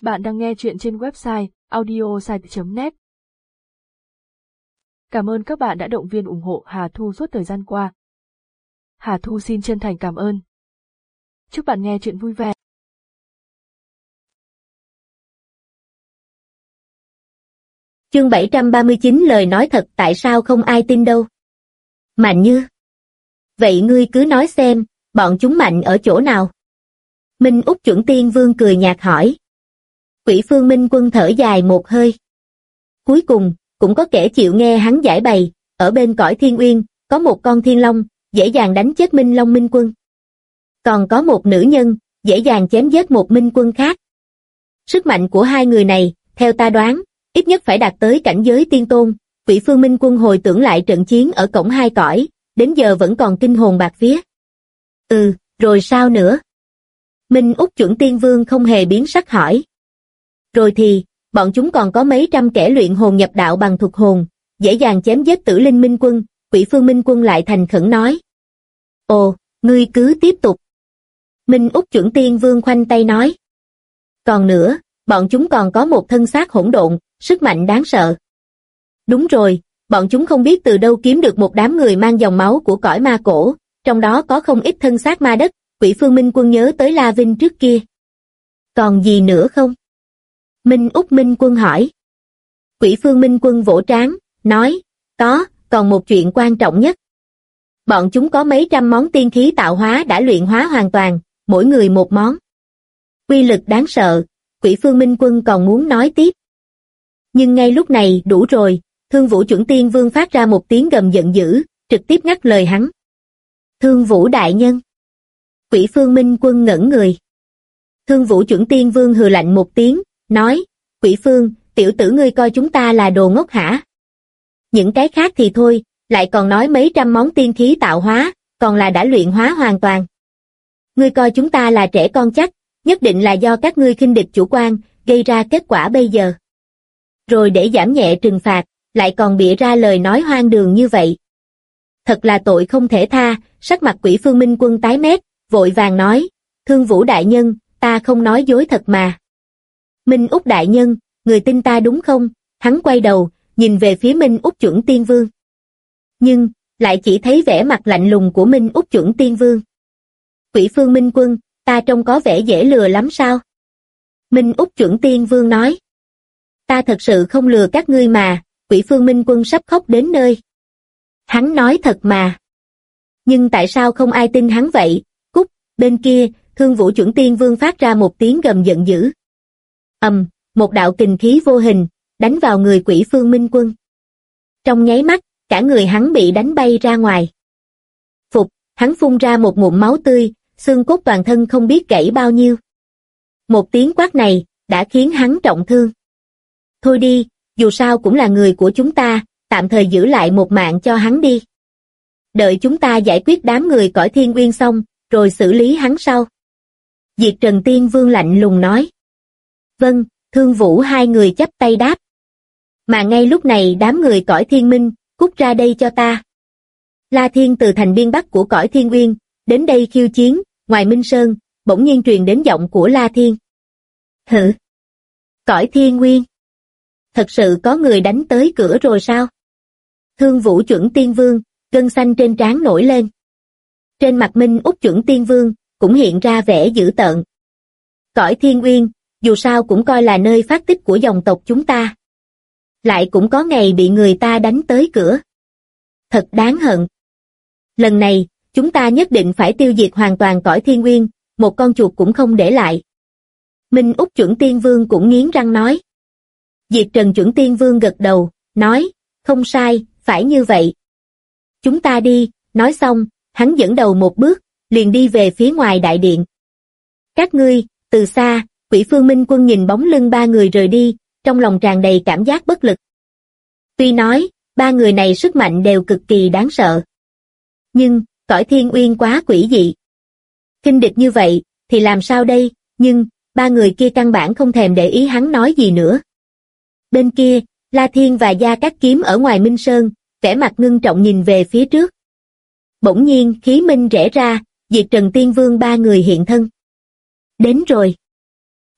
Bạn đang nghe chuyện trên website audiosite.net. Cảm ơn các bạn đã động viên ủng hộ Hà Thu suốt thời gian qua. Hà Thu xin chân thành cảm ơn. Chúc bạn nghe chuyện vui vẻ. Chương 739 lời nói thật tại sao không ai tin đâu. Mạnh Như. Vậy ngươi cứ nói xem, bọn chúng mạnh ở chỗ nào? Minh Úc Chuẩn Tiên Vương cười nhạt hỏi. Quỷ Phương Minh Quân thở dài một hơi. Cuối cùng, cũng có kẻ chịu nghe hắn giải bày, ở bên cõi Thiên Uyên, có một con thiên long, dễ dàng đánh chết Minh Long Minh Quân. Còn có một nữ nhân, dễ dàng chém giết một Minh Quân khác. Sức mạnh của hai người này, theo ta đoán, ít nhất phải đạt tới cảnh giới tiên tôn. Quỷ Phương Minh Quân hồi tưởng lại trận chiến ở cổng hai cõi, đến giờ vẫn còn kinh hồn bạt vía. Rồi sao nữa? Minh Úc Chuẩn Tiên Vương không hề biến sắc hỏi. Rồi thì, bọn chúng còn có mấy trăm kẻ luyện hồn nhập đạo bằng thuật hồn, dễ dàng chém giết Tử Linh Minh Quân. Quỷ Phương Minh Quân lại thành khẩn nói. Ồ, ngươi cứ tiếp tục. Minh Úc Chuẩn Tiên Vương khoanh tay nói. Còn nữa, bọn chúng còn có một thân xác hỗn độn, sức mạnh đáng sợ. Đúng rồi, bọn chúng không biết từ đâu kiếm được một đám người mang dòng máu của cõi ma cổ, trong đó có không ít thân xác ma đất. Quỷ Phương Minh Quân nhớ tới La Vinh trước kia. Còn gì nữa không? Minh Úc Minh Quân hỏi. Quỷ Phương Minh Quân vỗ trán, nói, còn một chuyện quan trọng nhất. Bọn chúng có mấy trăm món tiên khí tạo hóa đã luyện hóa hoàn toàn, mỗi người một món. Uy lực đáng sợ. Quỷ Phương Minh Quân còn muốn nói tiếp. Nhưng ngay lúc này đủ rồi, Thương Vũ Chuẩn Tiên Vương phát ra một tiếng gầm giận dữ, trực tiếp ngắt lời hắn. Thương Vũ đại nhân. Quỷ Phương Minh Quân ngẩn người. Thương Vũ Chuẩn Tiên Vương hừ lạnh một tiếng, nói, Quỷ Phương, tiểu tử ngươi coi chúng ta là đồ ngốc hả? Những cái khác thì thôi, lại còn nói mấy trăm món tiên khí tạo hóa, còn là đã luyện hóa hoàn toàn. Ngươi coi chúng ta là trẻ con chắc, nhất định là do các ngươi khinh địch chủ quan, gây ra kết quả bây giờ. Rồi để giảm nhẹ trừng phạt, lại còn bịa ra lời nói hoang đường như vậy. Thật là tội không thể tha. Sắc mặt Quỷ Phương Minh Quân tái mét, vội vàng nói, Thương Vũ đại nhân, ta không nói dối thật mà. Minh Úc đại nhân, người tin ta đúng không? Hắn quay đầu, nhìn về phía Minh Úc Chuẩn Tiên Vương. Nhưng, lại chỉ thấy vẻ mặt lạnh lùng của Minh Úc Chuẩn Tiên Vương. Quỷ Phương Minh Quân, ta trông có vẻ dễ lừa lắm sao? Minh Úc Chuẩn Tiên Vương nói. Ta thật sự không lừa các ngươi mà. Quỷ Phương Minh Quân sắp khóc đến nơi. Hắn nói thật mà. Nhưng tại sao không ai tin hắn vậy? Cút. Bên kia, Thương Vũ Chuẩn Tiên Vương phát ra một tiếng gầm giận dữ. Một đạo kình khí vô hình, đánh vào người Quỷ Phương Minh Quân. Trong nháy mắt, cả người hắn bị đánh bay ra ngoài. Phục, hắn phun ra một ngụm máu tươi, xương cốt toàn thân không biết gãy bao nhiêu. Một tiếng quát này, đã khiến hắn trọng thương. Thôi đi, dù sao cũng là người của chúng ta, tạm thời giữ lại một mạng cho hắn đi. Đợi chúng ta giải quyết đám người cõi Thiên Uyên xong, rồi xử lý hắn sau. Diệt Trần Tiên Vương lạnh lùng nói. Vâng, Thương Vũ hai người chắp tay đáp. Mà ngay lúc này đám người cõi Thiên Minh, cút ra đây cho ta. La Thiên từ thành biên bắc của cõi Thiên Uyên, đến đây khiêu chiến, ngoài Minh Sơn, bỗng nhiên truyền đến giọng của La Thiên. Hử? Cõi Thiên Uyên? Thật sự có người đánh tới cửa rồi sao? Thương Vũ Chuẩn Tiên Vương, gân xanh trên trán nổi lên. Trên mặt Minh Úc Chuẩn Tiên Vương, cũng hiện ra vẻ dữ tợn. Cõi Thiên Uyên, dù sao cũng coi là nơi phát tích của dòng tộc chúng ta. Lại cũng có ngày bị người ta đánh tới cửa. Thật đáng hận. Lần này, chúng ta nhất định phải tiêu diệt hoàn toàn cõi Thiên Uyên, một con chuột cũng không để lại. Minh Úc Chuẩn Tiên Vương cũng nghiến răng nói. Diệt Trần Chuẩn Tiên Vương gật đầu, nói, không sai, phải như vậy. Chúng ta đi. Nói xong, hắn dẫn đầu một bước, liền đi về phía ngoài đại điện. Các ngươi, từ xa, Quỷ Phương Minh Quân nhìn bóng lưng ba người rời đi, trong lòng tràn đầy cảm giác bất lực. Tuy nói, ba người này sức mạnh đều cực kỳ đáng sợ. Nhưng, cõi Thiên Uyên quá quỷ dị. Kinh địch như vậy, thì làm sao đây? Nhưng, ba người kia căn bản không thèm để ý hắn nói gì nữa. Bên kia, La Thiên và Gia Cát Kiếm ở ngoài Minh Sơn, vẻ mặt ngưng trọng nhìn về phía trước. Bỗng nhiên khí minh rẽ ra, Diệt Trần Tiên Vương ba người hiện thân. Đến rồi.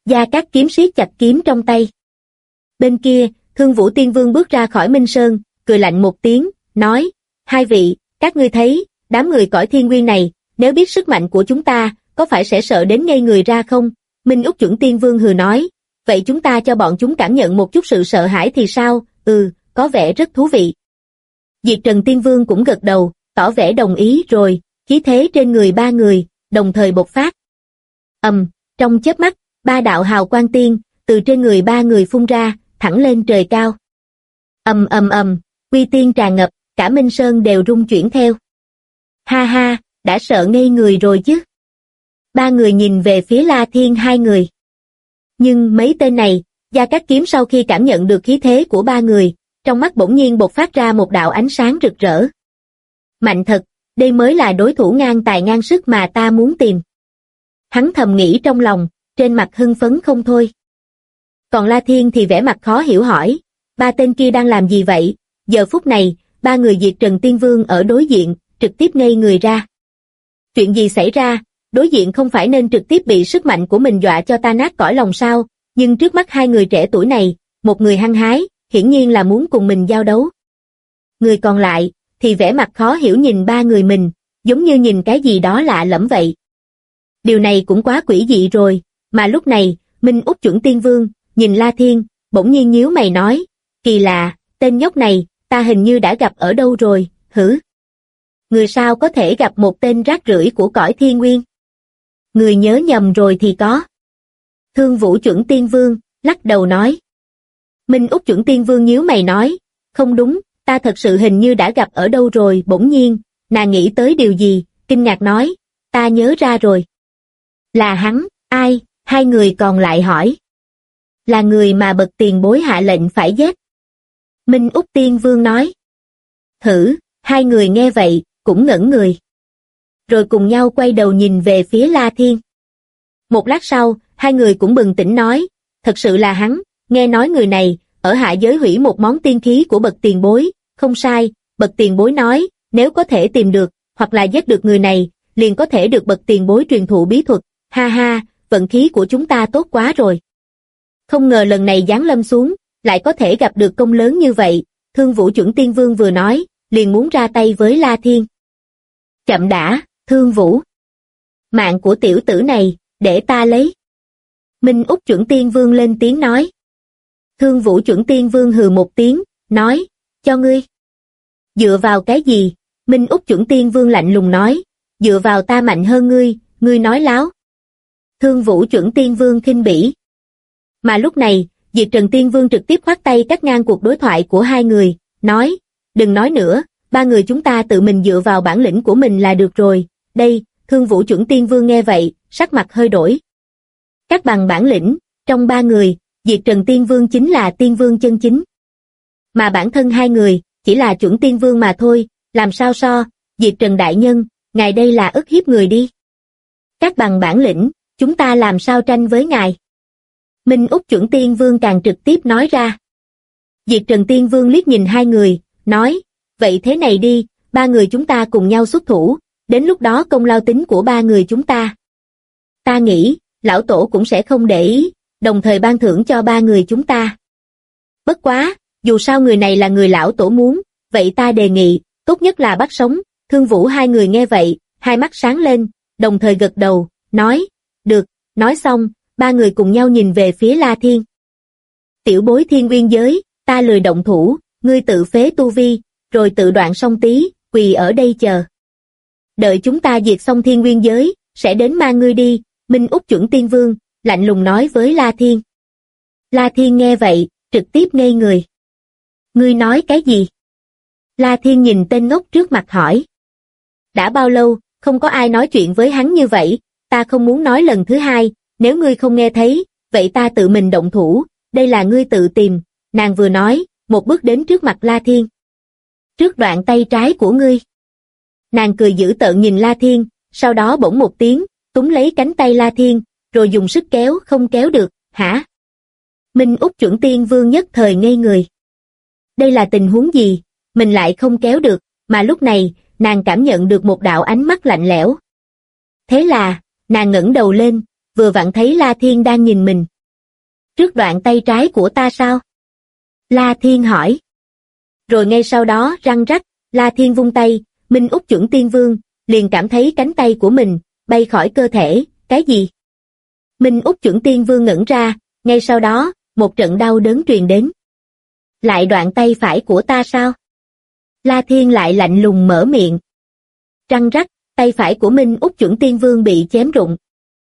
Gia Cát Kiếm siết chặt kiếm trong tay. Bên kia, Thương Vũ Tiên Vương bước ra khỏi Minh Sơn, cười lạnh một tiếng, nói, hai vị, các ngươi thấy, đám người cõi thiên nguyên này, nếu biết sức mạnh của chúng ta, có phải sẽ sợ đến ngây người ra không? Minh Úc Chuẩn Tiên Vương hừ nói, vậy chúng ta cho bọn chúng cảm nhận một chút sự sợ hãi thì sao? Có vẻ rất thú vị. Diệt Trần Tiên Vương cũng gật đầu, tỏ vẻ đồng ý rồi, khí thế trên người ba người, đồng thời bộc phát. Trong chớp mắt, ba đạo hào quang tiên, từ trên người ba người phun ra, thẳng lên trời cao. Uy tiên tràn ngập, cả Minh Sơn đều rung chuyển theo. Ha ha, đã sợ ngây người rồi chứ. Ba người nhìn về phía La Thiên hai người. Nhưng mấy tên này, Gia Cát Kiếm sau khi cảm nhận được khí thế của ba người, trong mắt bỗng nhiên bộc phát ra một đạo ánh sáng rực rỡ. Mạnh thật, đây mới là đối thủ ngang tài ngang sức mà ta muốn tìm. Hắn thầm nghĩ trong lòng, trên mặt hưng phấn không thôi. Còn La Thiên thì vẻ mặt khó hiểu hỏi, ba tên kia đang làm gì vậy? Giờ phút này, ba người Diệt Trần Tiên Vương ở đối diện, trực tiếp ngây người ra. Chuyện gì xảy ra? Đối diện không phải nên trực tiếp bị sức mạnh của mình dọa cho ta nát cõi lòng sao? Nhưng trước mắt hai người trẻ tuổi này, một người hăng hái, hiển nhiên là muốn cùng mình giao đấu. Người còn lại, thì vẻ mặt khó hiểu nhìn ba người mình, giống như nhìn cái gì đó lạ lẫm vậy. Điều này cũng quá quỷ dị rồi, mà lúc này, Minh Úc Chuẩn Tiên Vương, nhìn La Thiên, bỗng nhiên nhíu mày nói, kỳ lạ, tên nhóc này, ta hình như đã gặp ở đâu rồi, hử? Người sao có thể gặp một tên rác rưởi của cõi thiên nguyên? Người nhớ nhầm rồi thì có. Thương Vũ Chuẩn Tiên Vương, lắc đầu nói. Minh Úc Chuẩn Tiên Vương nhíu mày nói, không đúng, ta thật sự hình như đã gặp ở đâu rồi. Bỗng nhiên, nàng nghĩ tới điều gì, kinh ngạc nói, ta nhớ ra rồi. Là hắn, ai? Hai người còn lại hỏi. Là người mà bậc tiền bối hạ lệnh phải giết. Minh Úc Tiên Vương nói. Hử, hai người nghe vậy, cũng ngẩn người. Rồi cùng nhau quay đầu nhìn về phía La Thiên. Một lát sau, hai người cũng bừng tỉnh nói, thật sự là hắn, nghe nói người này, ở hạ giới hủy một món tiên khí của bậc tiền bối, không sai, bậc tiền bối nói, nếu có thể tìm được, hoặc là giết được người này, liền có thể được bậc tiền bối truyền thụ bí thuật, ha ha, vận khí của chúng ta tốt quá rồi. Không ngờ lần này giáng lâm xuống, lại có thể gặp được công lớn như vậy, Thương Vũ Chuẩn Tiên Vương vừa nói, liền muốn ra tay với La Thiên. Chậm đã, Thương Vũ. Mạng của tiểu tử này, để ta lấy. Minh Úc Chuẩn Tiên Vương lên tiếng nói. Thương Vũ Chuẩn Tiên Vương hừ một tiếng, nói, cho ngươi. Dựa vào cái gì? Minh Úc Chuẩn Tiên Vương lạnh lùng nói, dựa vào ta mạnh hơn ngươi nói láo. Thương Vũ Chuẩn Tiên Vương khinh bỉ. Mà lúc này, Diệt Trần Tiên Vương trực tiếp khoát tay cắt ngang cuộc đối thoại của hai người, nói, đừng nói nữa, ba người chúng ta tự mình dựa vào bản lĩnh của mình là được rồi. Đây, Thương Vũ Chuẩn Tiên Vương nghe vậy, sắc mặt hơi đổi. Các bằng bản lĩnh, trong ba người, Diệt Trần Tiên Vương chính là Tiên Vương chân chính. Mà bản thân hai người, chỉ là Chuẩn Tiên Vương mà thôi, làm sao so, Diệt Trần Đại Nhân, ngài đây là ức hiếp người đi. Các bằng bản lĩnh, chúng ta làm sao tranh với ngài? Minh Úc Chuẩn Tiên Vương càng trực tiếp nói ra. Diệt Trần Tiên Vương liếc nhìn hai người, nói, vậy thế này đi, ba người chúng ta cùng nhau xuất thủ, đến lúc đó công lao tính của ba người chúng ta. Ta nghĩ, lão tổ cũng sẽ không để ý, đồng thời ban thưởng cho ba người chúng ta. Bất quá, dù sao người này là người lão tổ muốn, vậy ta đề nghị, tốt nhất là bắt sống. Thương Vũ hai người nghe vậy, hai mắt sáng lên, đồng thời gật đầu, nói, được, nói xong, ba người cùng nhau nhìn về phía La Thiên. Tiểu bối Thiên Nguyên giới, ta lười động thủ, ngươi tự phế tu vi, rồi tự đoạn song tí, quỳ ở đây chờ. Đợi chúng ta diệt xong Thiên Nguyên giới, sẽ đến mang ngươi đi. Minh Úc Chuẩn Tiên Vương, lạnh lùng nói với La Thiên. La Thiên nghe vậy, trực tiếp ngây người. Ngươi nói cái gì? La Thiên nhìn tên ngốc trước mặt hỏi. Đã bao lâu, không có ai nói chuyện với hắn như vậy, ta không muốn nói lần thứ hai, nếu ngươi không nghe thấy, vậy ta tự mình động thủ, đây là ngươi tự tìm, nàng vừa nói, một bước đến trước mặt La Thiên. Trước đoạn tay trái của ngươi. Nàng cười dữ tợn nhìn La Thiên, sau đó bỗng một tiếng, túm lấy cánh tay La Thiên, rồi dùng sức kéo không kéo được, hả? Minh Úc Chuẩn Tiên Vương nhất thời ngây người. Đây là tình huống gì, mình lại không kéo được, mà lúc này, nàng cảm nhận được một đạo ánh mắt lạnh lẽo. Thế là, nàng ngẩng đầu lên, vừa vặn thấy La Thiên đang nhìn mình. Trước đoạn tay trái của ta sao? La Thiên hỏi. Rồi ngay sau đó răng rắc, La Thiên vung tay, Minh Úc Chuẩn Tiên Vương liền cảm thấy cánh tay của mình bay khỏi cơ thể. Cái gì? Minh Úc Chuẩn Tiên Vương ngẩn ra, ngay sau đó, một trận đau đớn truyền đến. Lại đoạn tay phải của ta sao? La Thiên lại lạnh lùng mở miệng. Răng rắc, tay phải của Minh Úc Chuẩn Tiên Vương bị chém rụng.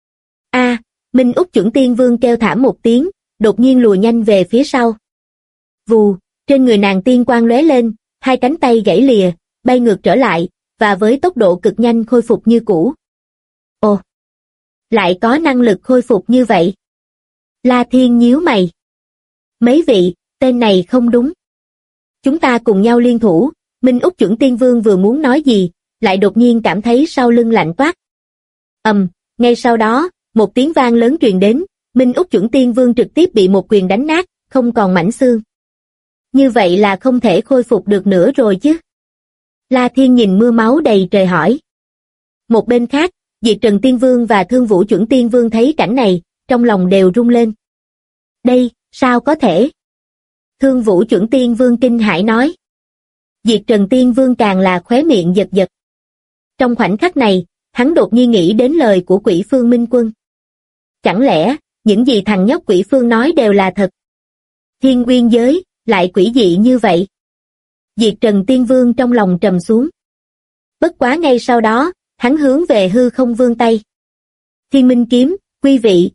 A, Minh Úc Chuẩn Tiên Vương kêu thảm một tiếng, đột nhiên lùi nhanh về phía sau. Vù, trên người nàng tiên quang lóe lên, hai cánh tay gãy lìa, bay ngược trở lại, và với tốc độ cực nhanh khôi phục như cũ. Ồ, lại có năng lực khôi phục như vậy. La Thiên nhíu mày. Mấy vị, tên này không đúng. Chúng ta cùng nhau liên thủ. Minh Úc Chuẩn Tiên Vương vừa muốn nói gì, lại đột nhiên cảm thấy sau lưng lạnh toát. Ngay sau đó, một tiếng vang lớn truyền đến, Minh Úc Chuẩn Tiên Vương trực tiếp bị một quyền đánh nát, không còn mảnh xương. Như vậy là không thể khôi phục được nữa rồi chứ? La Thiên nhìn mưa máu đầy trời hỏi. Một bên khác, Diệt Trần Tiên Vương và Thương Vũ Chuẩn Tiên Vương thấy cảnh này, trong lòng đều rung lên. Đây, sao có thể? Thương Vũ Chuẩn Tiên Vương kinh hãi nói. Diệt Trần Tiên Vương càng là khóe miệng giật giật. Trong khoảnh khắc này, hắn đột nhiên nghĩ đến lời của Quỷ Phương Minh Quân. Chẳng lẽ, những gì thằng nhóc Quỷ Phương nói đều là thật? Thiên Uyên giới, lại quỷ dị như vậy. Diệt Trần Tiên Vương trong lòng trầm xuống. Bất quá ngay sau đó, hắn hướng về hư không vươn tay. Thiên Minh kiếm, quý vị,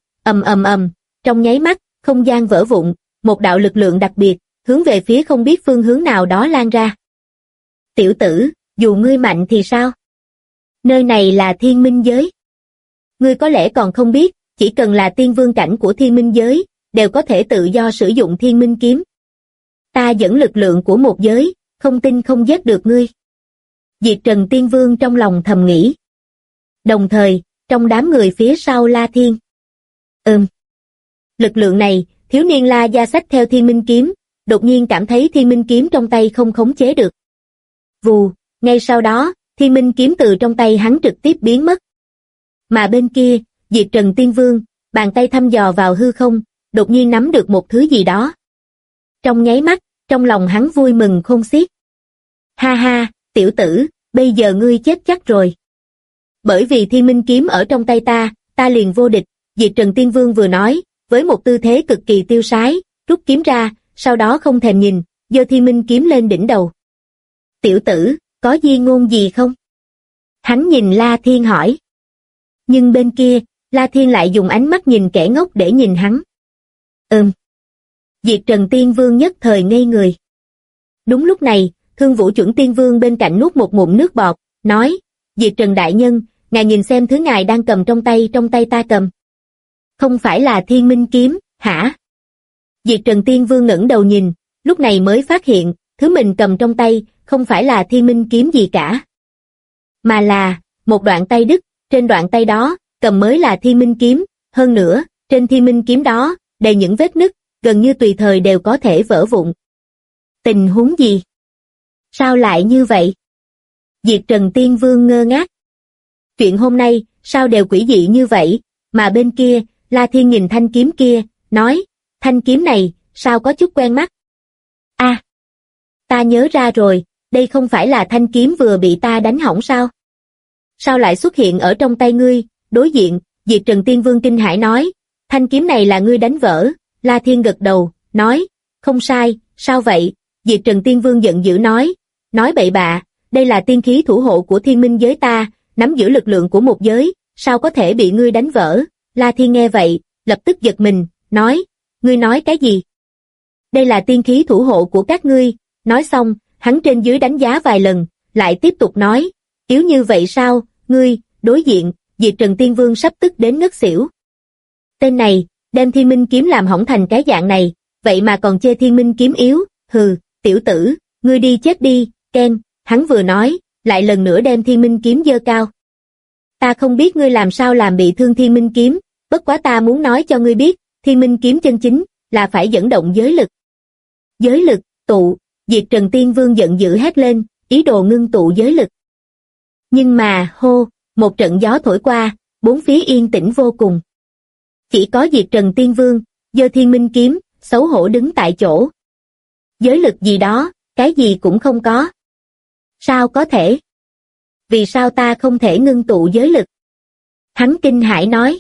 trong nháy mắt, không gian vỡ vụn, một đạo lực lượng đặc biệt, hướng về phía không biết phương hướng nào đó lan ra. Tiểu tử, dù ngươi mạnh thì sao? Nơi này là Thiên Minh giới. Ngươi có lẽ còn không biết, chỉ cần là tiên vương cảnh của Thiên Minh giới, đều có thể tự do sử dụng Thiên Minh kiếm. Ta dẫn lực lượng của một giới, không tin không giết được ngươi. Diệt Trần Tiên Vương trong lòng thầm nghĩ. Đồng thời, trong đám người phía sau La Thiên. Lực lượng này, thiếu niên La Gia xách theo Thiên Minh kiếm, đột nhiên cảm thấy Thiên Minh kiếm trong tay không khống chế được. Vù, ngay sau đó, Thiên Minh kiếm từ trong tay hắn trực tiếp biến mất. Mà bên kia, Diệt Trần Tiên Vương, bàn tay thăm dò vào hư không, đột nhiên nắm được một thứ gì đó. Trong nháy mắt, trong lòng hắn vui mừng khôn xiết. Ha ha, tiểu tử, bây giờ ngươi chết chắc rồi. Bởi vì Thiên Minh kiếm ở trong tay ta liền vô địch. Diệt Trần Tiên Vương vừa nói, với một tư thế cực kỳ tiêu sái, rút kiếm ra, sau đó không thèm nhìn, giơ Thiên Minh kiếm lên đỉnh đầu. Tiểu tử, có di ngôn gì không? Hắn nhìn La Thiên hỏi. Nhưng bên kia, La Thiên lại dùng ánh mắt nhìn kẻ ngốc để nhìn hắn. Diệt Trần Tiên Vương nhất thời ngây người. Đúng lúc này, Thương Vũ Chuẩn Tiên Vương bên cạnh nuốt một ngụm nước bọt, nói, Diệt Trần Đại Nhân, ngài nhìn xem thứ ngài đang cầm trong tay ta cầm. Không phải là Thiên Minh kiếm, hả? Diệt Trần Tiên Vương ngẩng đầu nhìn, lúc này mới phát hiện, thứ mình cầm trong tay, không phải là Thiên Minh kiếm gì cả. Mà là, một đoạn tay đứt, trên đoạn tay đó, cầm mới là Thiên Minh kiếm, hơn nữa, trên Thiên Minh kiếm đó, đầy những vết nứt, gần như tùy thời đều có thể vỡ vụn. Tình huống gì? Sao lại như vậy? Diệt Trần Tiên Vương ngơ ngác. Chuyện hôm nay, sao đều quỷ dị như vậy, mà bên kia, La Thiên nhìn thanh kiếm kia, nói, thanh kiếm này, sao có chút quen mắt? Ta nhớ ra rồi, đây không phải là thanh kiếm vừa bị ta đánh hỏng sao? Sao lại xuất hiện ở trong tay ngươi? Đối diện, Diệt Trần Tiên Vương kinh hãi nói, thanh kiếm này là ngươi đánh vỡ. La Thiên gật đầu, nói, không sai, sao vậy? Diệt Trần Tiên Vương giận dữ nói bậy bạ, đây là tiên khí thủ hộ của Thiên Minh giới ta, nắm giữ lực lượng của một giới, sao có thể bị ngươi đánh vỡ? La Thiên nghe vậy, lập tức giật mình, nói, ngươi nói cái gì? Đây là tiên khí thủ hộ của các ngươi. Nói xong, hắn trên dưới đánh giá vài lần, lại tiếp tục nói, yếu như vậy sao, ngươi? Đối diện, Diệt Trần Tiên Vương sắp tức đến ngất xỉu. Tên này, đem Thiên Minh kiếm làm hỏng thành cái dạng này, vậy mà còn chê Thiên Minh kiếm yếu, hừ, tiểu tử, ngươi đi chết đi, Ken, hắn vừa nói, lại lần nữa đem Thiên Minh kiếm giơ cao. Ta không biết ngươi làm sao làm bị thương Thiên Minh kiếm, bất quá ta muốn nói cho ngươi biết, Thiên Minh kiếm chân chính, là phải dẫn động giới lực. Giới lực, tụ, Diệt Trần Tiên Vương giận dữ hét lên, ý đồ ngưng tụ giới lực. Nhưng mà, hô, một trận gió thổi qua, bốn phía yên tĩnh vô cùng. Chỉ có Diệt Trần Tiên Vương, giơ thiên minh kiếm, xấu hổ đứng tại chỗ. Giới lực gì đó, cái gì cũng không có. Sao có thể? Vì sao ta không thể ngưng tụ giới lực? Hắn kinh hãi nói.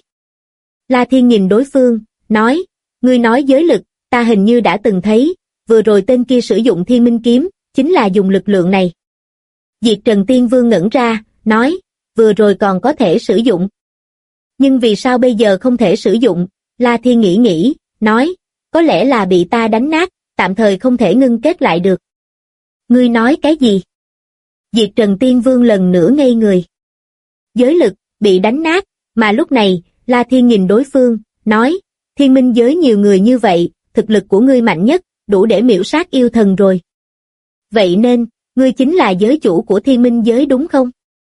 La Thiên nhìn đối phương, nói, ngươi nói giới lực, ta hình như đã từng thấy, vừa rồi tên kia sử dụng thiên minh kiếm, chính là dùng lực lượng này. Diệt Trần Tiên Vương ngẩn ra, nói, vừa rồi còn có thể sử dụng. Nhưng vì sao bây giờ không thể sử dụng? La Thiên nghĩ, nói, có lẽ là bị ta đánh nát, tạm thời không thể ngưng kết lại được. Ngươi nói cái gì? Diệt Trần Tiên Vương lần nữa ngây người. Giới lực, bị đánh nát, mà lúc này, La Thiên nhìn đối phương, nói, thiên minh giới nhiều người như vậy, thực lực của ngươi mạnh nhất, đủ để miểu sát yêu thần rồi. Vậy nên, ngươi chính là giới chủ của thiên minh giới đúng không?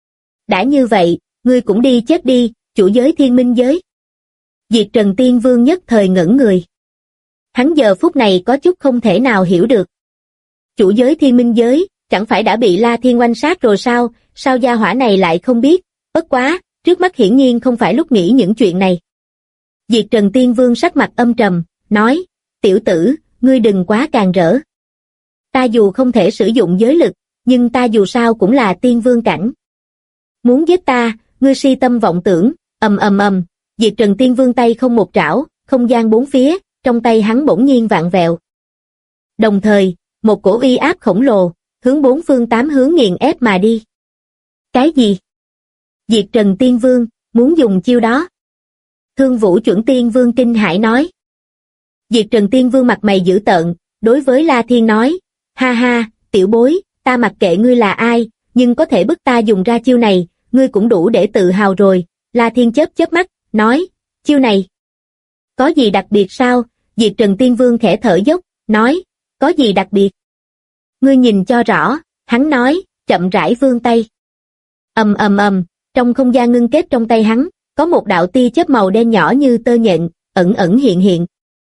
Đã như vậy, ngươi cũng đi chết đi, chủ giới thiên minh giới. Diệt Trần Tiên Vương nhất thời ngẩn người. Hắn giờ phút này có chút không thể nào hiểu được. Chủ giới thiên minh giới, chẳng phải đã bị La Thiên oanh sát rồi sao, sao gia hỏa này lại không biết, bất quá, trước mắt hiển nhiên không phải lúc nghĩ những chuyện này. Diệt Trần Tiên Vương sắc mặt âm trầm, nói, tiểu tử, ngươi đừng quá càng rỡ. Ta dù không thể sử dụng giới lực, nhưng ta dù sao cũng là tiên vương cảnh. Muốn giết ta, ngươi si tâm vọng tưởng, ầm. Diệt Trần Tiên Vương tay không một trảo, không gian bốn phía, trong tay hắn bỗng nhiên vạn vẹo. Đồng thời, một cổ uy áp khổng lồ, hướng bốn phương tám hướng nghiền ép mà đi. Cái gì? Diệt Trần Tiên Vương, muốn dùng chiêu đó. Thương Vũ Chuẩn Tiên Vương kinh hãi nói. Diệt Trần Tiên Vương mặt mày dữ tợn, đối với La Thiên nói, ha ha, tiểu bối, ta mặc kệ ngươi là ai, nhưng có thể bức ta dùng ra chiêu này, ngươi cũng đủ để tự hào rồi. La Thiên chớp mắt, nói, chiêu này. Có gì đặc biệt sao? Diệt Trần Tiên Vương khẽ thở dốc, nói, có gì đặc biệt? Ngươi nhìn cho rõ, hắn nói, chậm rãi vươn tay. Ầm, trong không gian ngưng kết trong tay hắn, có một đạo tia chớp màu đen nhỏ như tơ nhện, ẩn hiện.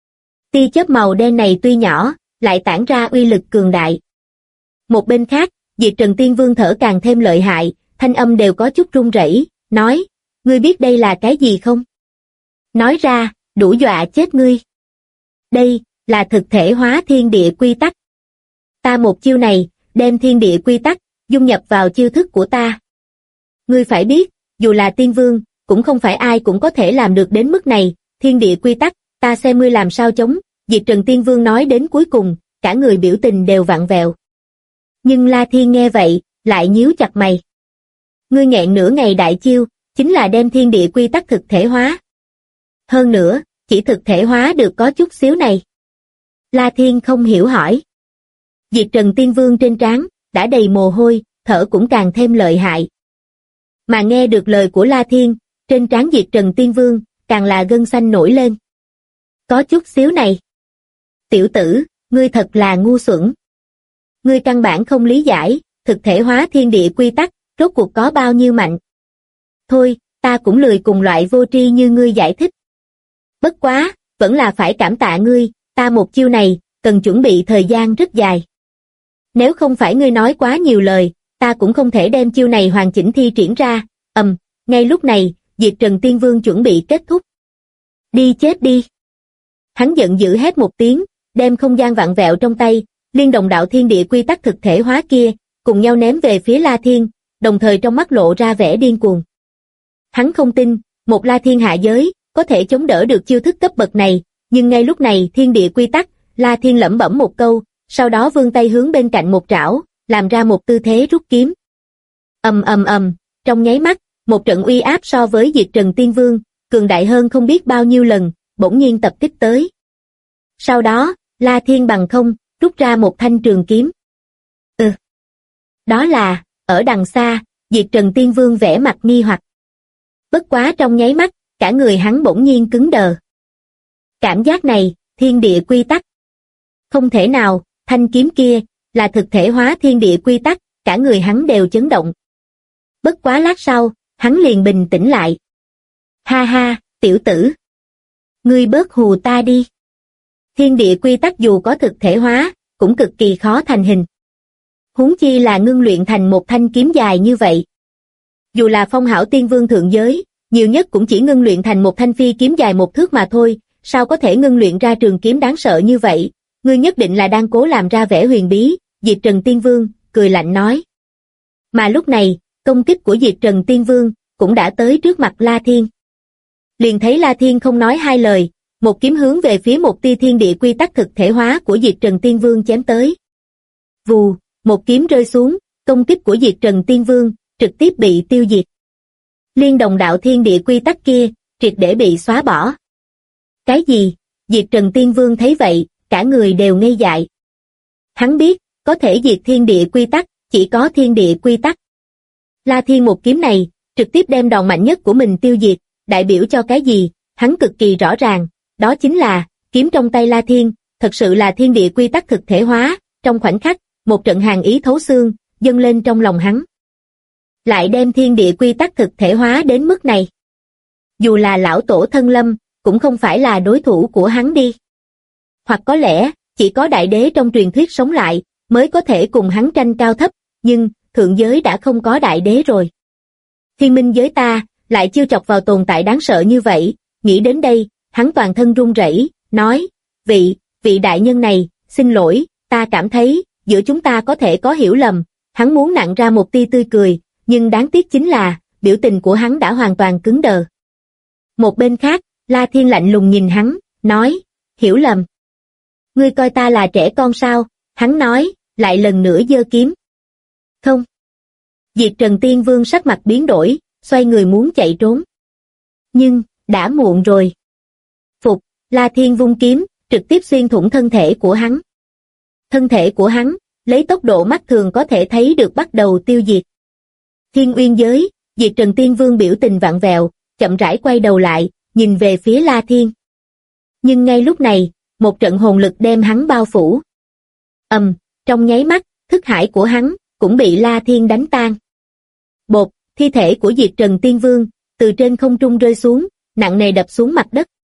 Tia chớp màu đen này tuy nhỏ, lại tản ra uy lực cường đại. Một bên khác, Diệt Trần Tiên Vương thở càng thêm lợi hại, thanh âm đều có chút run rẩy, nói, ngươi biết đây là cái gì không? Nói ra, đủ dọa chết ngươi. Đây, là thực thể hóa thiên địa quy tắc. Ta một chiêu này, đem thiên địa quy tắc, dung nhập vào chiêu thức của ta. Ngươi phải biết, dù là tiên vương, cũng không phải ai cũng có thể làm được đến mức này, thiên địa quy tắc, ta xem ngươi làm sao chống. Diệt Trần Tiên Vương nói đến cuối cùng, cả người biểu tình đều vặn vẹo. Nhưng La Thiên nghe vậy, lại nhíu chặt mày. Ngươi nghẹn nửa ngày đại chiêu, chính là đem thiên địa quy tắc thực thể hóa. Hơn nữa, chỉ thực thể hóa được có chút xíu này. La Thiên không hiểu hỏi. Diệt Trần Tiên Vương trên trán, đã đầy mồ hôi, thở cũng càng thêm lợi hại. Mà nghe được lời của La Thiên, trên trán Diệt Trần Tiên Vương, càng là gân xanh nổi lên. Có chút xíu này. Tiểu tử, ngươi thật là ngu xuẩn. Ngươi căn bản không lý giải, thực thể hóa thiên địa quy tắc, rốt cuộc có bao nhiêu mạnh. Thôi, ta cũng lười cùng loại vô tri như ngươi giải thích. Bất quá, vẫn là phải cảm tạ ngươi, ta một chiêu này, cần chuẩn bị thời gian rất dài. Nếu không phải ngươi nói quá nhiều lời, ta cũng không thể đem chiêu này hoàn chỉnh thi triển ra. Ngay lúc này, Diệt Trần Tiên Vương chuẩn bị kết thúc. Đi chết đi. Hắn giận dữ hét một tiếng, đem không gian vặn vẹo trong tay, liên đồng đạo thiên địa quy tắc thực thể hóa kia, cùng nhau ném về phía La Thiên, đồng thời trong mắt lộ ra vẻ điên cuồng. Hắn không tin, một La Thiên hạ giới, có thể chống đỡ được chiêu thức cấp bậc này, nhưng ngay lúc này thiên địa quy tắc, La Thiên lẩm bẩm một câu, sau đó vươn tay hướng bên cạnh một trảo, làm ra một tư thế rút kiếm. Trong nháy mắt, một trận uy áp so với Diệt Trần Tiên Vương, cường đại hơn không biết bao nhiêu lần, bỗng nhiên tập kích tới. Sau đó, La Thiên bằng không, rút ra một thanh trường kiếm. Đó là, ở đằng xa, Diệt Trần Tiên Vương vẽ mặt nghi hoặc. Bất quá trong nháy mắt, cả người hắn bỗng nhiên cứng đờ. Cảm giác này, thiên địa quy tắc. Không thể nào, thanh kiếm kia, là thực thể hóa thiên địa quy tắc, cả người hắn đều chấn động. Bất quá lát sau, hắn liền bình tĩnh lại. Ha ha, tiểu tử. Ngươi bớt hù ta đi. Thiên địa quy tắc dù có thực thể hóa, cũng cực kỳ khó thành hình. Huống chi là ngưng luyện thành một thanh kiếm dài như vậy. Dù là Phong Hảo Tiên Vương thượng giới, nhiều nhất cũng chỉ ngưng luyện thành một thanh phi kiếm dài một thước mà thôi, sao có thể ngưng luyện ra trường kiếm đáng sợ như vậy, ngươi nhất định là đang cố làm ra vẻ huyền bí, Diệt Trần Tiên Vương, cười lạnh nói. Mà lúc này, công kích của Diệt Trần Tiên Vương, cũng đã tới trước mặt La Thiên. Liền thấy La Thiên không nói hai lời, một kiếm hướng về phía một tia thiên địa quy tắc thực thể hóa của Diệt Trần Tiên Vương chém tới. Vù, một kiếm rơi xuống, công kích của Diệt Trần Tiên Vương, trực tiếp bị tiêu diệt. Liên đồng đạo thiên địa quy tắc kia, triệt để bị xóa bỏ. Cái gì? Diệt Trần Tiên Vương thấy vậy, cả người đều ngây dại. Hắn biết, có thể diệt thiên địa quy tắc, chỉ có thiên địa quy tắc. La Thiên một kiếm này, trực tiếp đem đòn mạnh nhất của mình tiêu diệt, đại biểu cho cái gì, hắn cực kỳ rõ ràng, đó chính là, kiếm trong tay La Thiên, thật sự là thiên địa quy tắc thực thể hóa, trong khoảnh khắc, một trận hàn ý thấu xương, dâng lên trong lòng hắn. Lại đem thiên địa quy tắc thực thể hóa đến mức này. Dù là lão tổ thân lâm, cũng không phải là đối thủ của hắn đi. Hoặc có lẽ, chỉ có đại đế trong truyền thuyết sống lại, mới có thể cùng hắn tranh cao thấp, nhưng, thượng giới đã không có đại đế rồi. Thiên minh giới ta, lại chưa chọc vào tồn tại đáng sợ như vậy, nghĩ đến đây, hắn toàn thân run rẩy, nói, vị đại nhân này, xin lỗi, ta cảm thấy, giữa chúng ta có thể có hiểu lầm, hắn muốn nặn ra một tia tươi cười, nhưng đáng tiếc chính là, biểu tình của hắn đã hoàn toàn cứng đờ. Một bên khác, La Thiên lạnh lùng nhìn hắn, nói, hiểu lầm. Ngươi coi ta là trẻ con sao? Hắn nói, lại lần nữa giơ kiếm. Không. Diệt Trần Tiên Vương sắc mặt biến đổi, xoay người muốn chạy trốn. Nhưng, đã muộn rồi. Phục, La Thiên vung kiếm, trực tiếp xuyên thủng thân thể của hắn. Thân thể của hắn, lấy tốc độ mắt thường có thể thấy được bắt đầu tiêu diệt. Thiên Uyên giới, Diệt Trần Tiên Vương biểu tình vặn vẹo, chậm rãi quay đầu lại, nhìn về phía La Thiên. Nhưng ngay lúc này, một trận hồn lực đem hắn bao phủ. Trong nháy mắt, thức hải của hắn, cũng bị La Thiên đánh tan. Bột, thi thể của Diệt Trần Tiên Vương, từ trên không trung rơi xuống, nặng nề đập xuống mặt đất.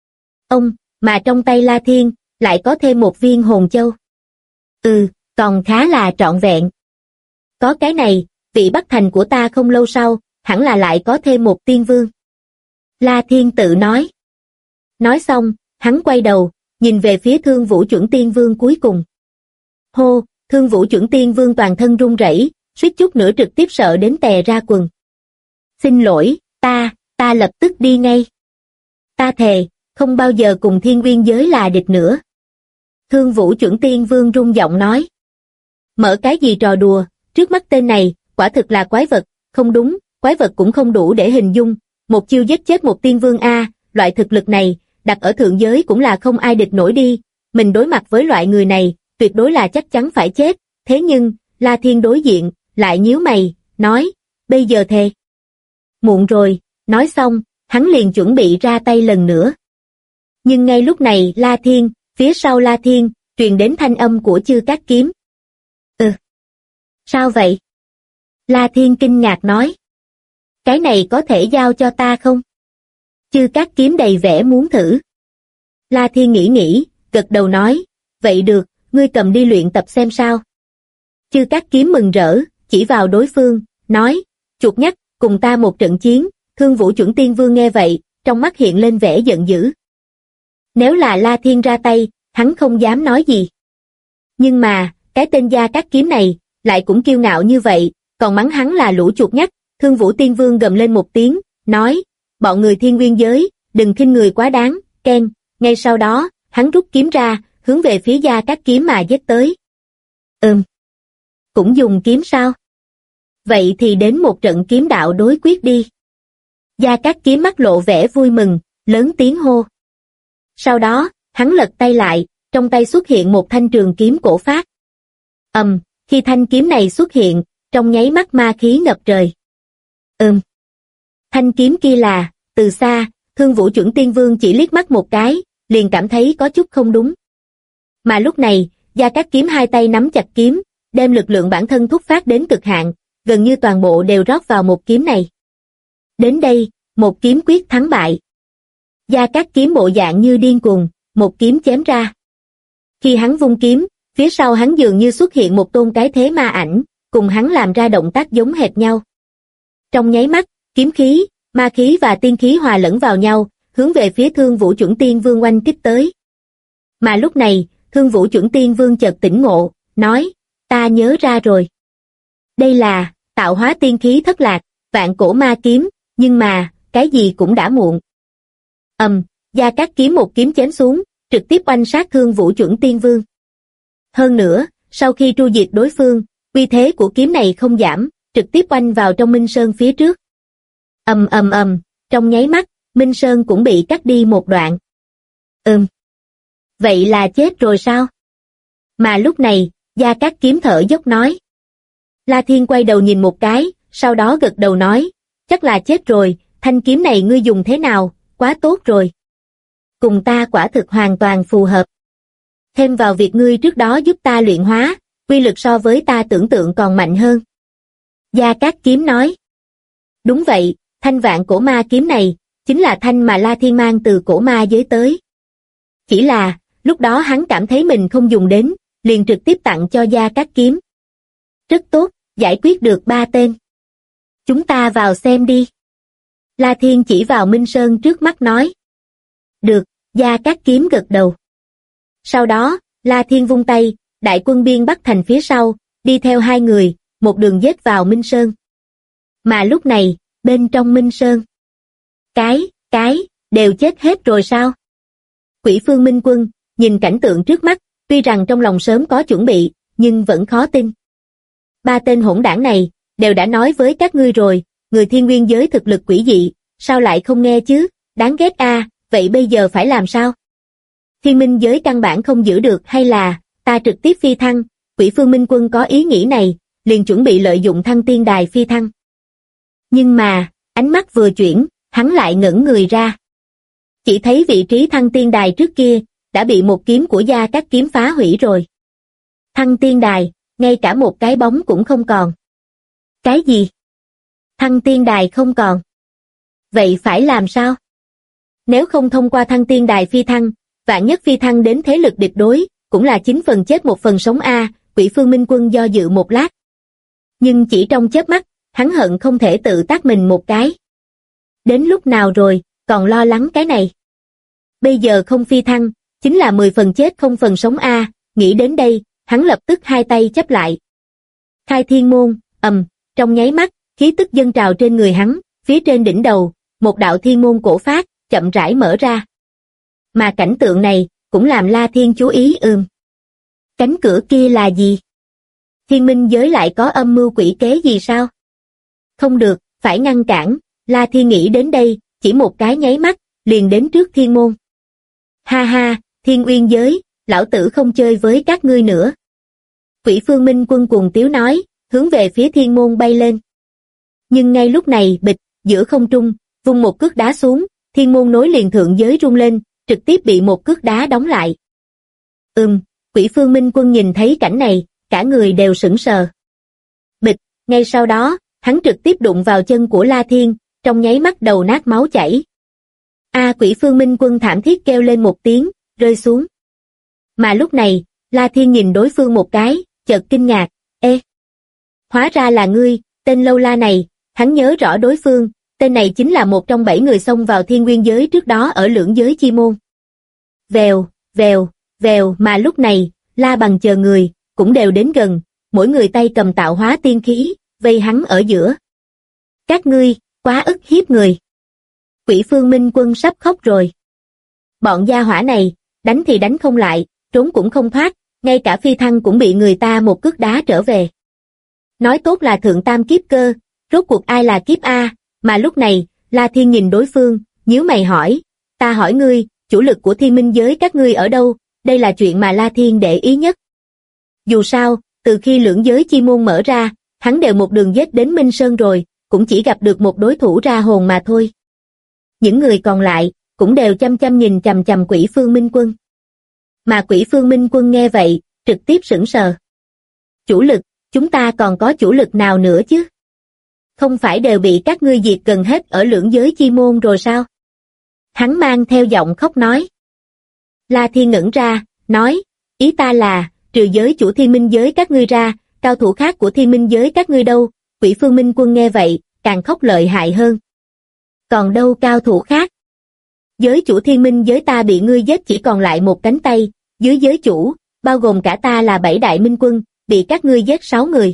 Mà trong tay La Thiên, lại có thêm một viên hồn châu. Còn khá là trọn vẹn. Có cái này, vị Bắc Thành của ta không lâu sau, hẳn là lại có thêm một tiên vương. La Thiên tự nói. Nói xong, hắn quay đầu, nhìn về phía Thương Vũ Chuẩn Tiên Vương cuối cùng. Hô, Thương Vũ Chuẩn Tiên Vương toàn thân run rẩy, suýt chút nữa trực tiếp sợ đến tè ra quần. Xin lỗi, ta lập tức đi ngay. Ta thề, không bao giờ cùng Thiên Uyên giới là địch nữa. Thương Vũ Chuẩn Tiên Vương run giọng nói. Mở cái gì trò đùa, trước mắt tên này, quả thực là quái vật, không đúng, quái vật cũng không đủ để hình dung, một chiêu giết chết một tiên vương A, loại thực lực này, đặt ở thượng giới cũng là không ai địch nổi đi, mình đối mặt với loại người này, tuyệt đối là chắc chắn phải chết, thế nhưng, La Thiên đối diện, lại nhíu mày, nói, bây giờ thề. Muộn rồi, nói xong, hắn liền chuẩn bị ra tay lần nữa. Nhưng ngay lúc này La Thiên, phía sau La Thiên, truyền đến thanh âm của Chư Cát Kiếm. Sao vậy? La Thiên kinh ngạc nói. Cái này có thể giao cho ta không? Chư Cát Kiếm đầy vẻ muốn thử. La Thiên nghĩ, gật đầu nói, vậy được, ngươi cầm đi luyện tập xem sao. Chư Cát Kiếm mừng rỡ, chỉ vào đối phương, nói, chuột nhắt, cùng ta một trận chiến. Thương Vũ Chuẩn Tiên Vương nghe vậy, trong mắt hiện lên vẻ giận dữ. Nếu là La Thiên ra tay, hắn không dám nói gì. Nhưng mà, cái tên Gia Cát Kiếm này, lại cũng kiêu ngạo như vậy, còn mắng hắn là lũ chuột nhắt. Thương Vũ Tiên Vương gầm lên một tiếng, nói, bọn người Thiên Uyên giới, đừng khinh người quá đáng, keng. Ngay sau đó, hắn rút kiếm ra, hướng về phía Gia Cát Kiếm mà giết tới. Cũng dùng kiếm sao? Vậy thì đến một trận kiếm đạo đối quyết đi. Gia Cát Kiếm mắt lộ vẻ vui mừng, lớn tiếng hô. Sau đó, hắn lật tay lại, trong tay xuất hiện một thanh trường kiếm cổ phát. Khi thanh kiếm này xuất hiện, trong nháy mắt ma khí ngập trời. Thanh kiếm kia là, từ xa, Thương Vũ Chuẩn Tiên Vương chỉ liếc mắt một cái, liền cảm thấy có chút không đúng. Mà lúc này, Gia Cát Kiếm hai tay nắm chặt kiếm, đem lực lượng bản thân thúc phát đến cực hạn, gần như toàn bộ đều rót vào một kiếm này. Đến đây, một kiếm quyết thắng bại. Gia Cát Kiếm bộ dạng như điên cuồng, một kiếm chém ra. Khi hắn vung kiếm, phía sau hắn dường như xuất hiện một tôn cái thế ma ảnh, cùng hắn làm ra động tác giống hệt nhau. Trong nháy mắt, kiếm khí, ma khí và tiên khí hòa lẫn vào nhau, hướng về phía Thương Vũ Chuẩn Tiên Vương oanh kích tới. Mà lúc này, Thương Vũ Chuẩn Tiên Vương chợt tỉnh ngộ, nói, ta nhớ ra rồi. Đây là tạo hóa tiên khí thất lạc, vạn cổ ma kiếm, nhưng mà, cái gì cũng đã muộn. Gia Cát kiếm một kiếm chém xuống, trực tiếp oanh sát Thương Vũ Chuẩn Tiên Vương. Hơn nữa, sau khi tru diệt đối phương, uy thế của kiếm này không giảm, trực tiếp oanh vào trong Minh Sơn phía trước. Trong nháy mắt, Minh Sơn cũng bị cắt đi một đoạn. Vậy là chết rồi sao? Mà lúc này, Gia Cát kiếm thở dốc nói. La Thiên quay đầu nhìn một cái, sau đó gật đầu nói, chắc là chết rồi, thanh kiếm này ngươi dùng thế nào, quá tốt rồi. Cùng ta quả thực hoàn toàn phù hợp. Thêm vào việc ngươi trước đó giúp ta luyện hóa, uy lực so với ta tưởng tượng còn mạnh hơn. Gia Cát kiếm nói. Đúng vậy, thanh vạn cổ ma kiếm này, chính là thanh mà La Thiên mang từ cổ ma giới tới. Chỉ là, lúc đó hắn cảm thấy mình không dùng đến, liền trực tiếp tặng cho Gia Cát kiếm. Rất tốt, giải quyết được 3 tên. Chúng ta vào xem đi. La Thiên chỉ vào Minh Sơn trước mắt nói. Được, Gia Cát kiếm gật đầu. Sau đó, La Thiên vung tay, đại quân biên Bắc thành phía sau, đi theo 2 người, một đường giết vào Minh Sơn. Mà lúc này, bên trong Minh Sơn, cái, đều chết hết rồi sao? Quỷ Phương Minh Quân, nhìn cảnh tượng trước mắt, tuy rằng trong lòng sớm có chuẩn bị, nhưng vẫn khó tin. 3 tên hỗn đảng này, đều đã nói với các ngươi rồi, người thiên nguyên giới thực lực quỷ dị, sao lại không nghe chứ, đáng ghét a, vậy bây giờ phải làm sao? Thiên minh giới căn bản không giữ được hay là, ta trực tiếp phi thăng, Quỷ Phương Minh Quân có ý nghĩ này, liền chuẩn bị lợi dụng thăng tiên đài phi thăng. Nhưng mà, ánh mắt vừa chuyển, hắn lại ngẩn người ra. Chỉ thấy vị trí thăng tiên đài trước kia, đã bị một kiếm của Gia Cát kiếm phá hủy rồi. Thăng tiên đài, ngay cả một cái bóng cũng không còn. Cái gì? Thăng tiên đài không còn. Vậy phải làm sao? Nếu không thông qua thăng tiên đài phi thăng, vạn nhất phi thăng đến thế lực địch đối, cũng là 9 phần chết 1 phần sống a. Quỷ Phương Minh Quân do dự một lát. Nhưng chỉ trong chớp mắt, hắn hận không thể tự tát mình một cái. Đến lúc nào rồi, còn lo lắng cái này. Bây giờ không phi thăng, chính là 10 phần chết 0 phần sống a. Nghĩ đến đây, hắn lập tức 2 tay chắp lại. Khai thiên môn, trong nháy mắt, khí tức dâng trào trên người hắn, phía trên đỉnh đầu, một đạo thiên môn cổ phát, chậm rãi mở ra. Mà cảnh tượng này, cũng làm La Thiên chú ý Cánh cửa kia là gì? Thiên minh giới lại có âm mưu quỷ kế gì sao? Không được, phải ngăn cản, La Thiên nghĩ đến đây, chỉ một cái nháy mắt, liền đến trước thiên môn. Ha ha, Thiên Uyên giới, lão tử không chơi với các ngươi nữa. Quỷ Phương Minh Quân cuồng tiếu nói, hướng về phía thiên môn bay lên. Nhưng ngay lúc này bịch, giữa không trung, vung một cước đá xuống, thiên môn nối liền thượng giới rung lên, trực tiếp bị một cước đá đóng lại. Quỷ Phương Minh Quân nhìn thấy cảnh này, cả người đều sững sờ. Bịch, ngay sau đó, hắn trực tiếp đụng vào chân của La Thiên, trong nháy mắt đầu nát máu chảy. Quỷ Phương Minh Quân thảm thiết kêu lên một tiếng, rơi xuống. Mà lúc này, La Thiên nhìn đối phương một cái, chợt kinh ngạc, hóa ra là ngươi, tên lâu la này, hắn nhớ rõ đối phương, tên này chính là một trong 7 người xông vào thiên nguyên giới trước đó ở lưỡng giới chi môn. Vèo, vèo, vèo, mà lúc này, La Bằng chờ người, cũng đều đến gần, mỗi người tay cầm tạo hóa tiên khí, vây hắn ở giữa. Các ngươi, quá ức hiếp người. Quỷ Phương Minh Quân sắp khóc rồi. Bọn gia hỏa này, đánh thì đánh không lại, trốn cũng không thoát, ngay cả phi thăng cũng bị người ta một cước đá trở về. Nói tốt là thượng tam kiếp cơ, rốt cuộc ai là kiếp A, mà lúc này, La Thiên nhìn đối phương, nhíu mày hỏi, ta hỏi ngươi, chủ lực của thiên minh giới các ngươi ở đâu, đây là chuyện mà La Thiên để ý nhất. Dù sao, từ khi lưỡng giới chi môn mở ra, hắn đều một đường giết đến Minh Sơn rồi, cũng chỉ gặp được một đối thủ ra hồn mà thôi. Những người còn lại, cũng đều chăm chăm nhìn chằm chằm Quỷ Phương Minh Quân. Mà Quỷ Phương Minh Quân nghe vậy, trực tiếp sững sờ. Chủ lực, chúng ta còn có chủ lực nào nữa chứ? Không phải đều bị các ngươi diệt gần hết ở lưỡng giới chi môn rồi sao? Hắn mang theo giọng khóc nói. La Thiên ngẩn ra, nói, ý ta là, trừ giới chủ thiên minh giới các ngươi ra, cao thủ khác của thiên minh giới các ngươi đâu? Quỷ Phương Minh Quân nghe vậy, càng khóc lợi hại hơn. Còn đâu cao thủ khác? Giới chủ thiên minh giới ta bị ngươi giết chỉ còn lại một cánh tay, dưới giới chủ, bao gồm cả ta là 7 đại minh quân, bị các ngươi giết 6 người.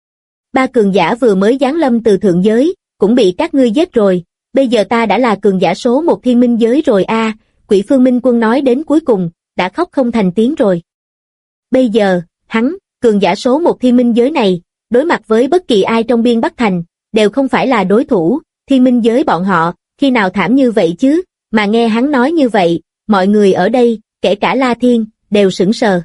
3 cường giả vừa mới giáng lâm từ thượng giới, cũng bị các ngươi giết rồi, bây giờ ta đã là cường giả số 1 thiên minh giới rồi a. Quỷ Phương Minh Quân nói đến cuối cùng, đã khóc không thành tiếng rồi. Bây giờ, hắn, cường giả số 1 thiên minh giới này, đối mặt với bất kỳ ai trong biên Bắc Thành, đều không phải là đối thủ, thiên minh giới bọn họ, khi nào thảm như vậy chứ, mà nghe hắn nói như vậy, mọi người ở đây, kể cả La Thiên, đều sững sờ.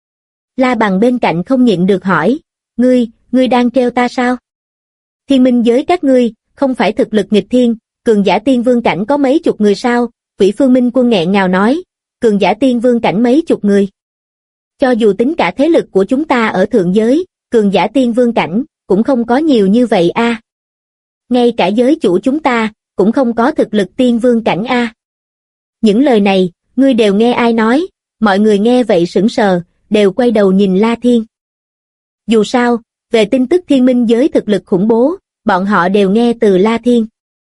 La Bằng bên cạnh không nhịn được hỏi, ngươi đang trêu ta sao? Thiên minh giới các ngươi, không phải thực lực nghịch thiên, cường giả tiên vương cảnh có mấy chục người sao? Quỷ Phương Minh Quân nghẹn ngào nói, cường giả tiên vương cảnh mấy chục người. Cho dù tính cả thế lực của chúng ta ở thượng giới, cường giả tiên vương cảnh, cũng không có nhiều như vậy a. Ngay cả giới chủ chúng ta, cũng không có thực lực tiên vương cảnh a. Những lời này, ngươi đều nghe ai nói? Mọi người nghe vậy sững sờ, đều quay đầu nhìn La Thiên. Dù sao, về tin tức thiên minh giới thực lực khủng bố, bọn họ đều nghe từ La Thiên.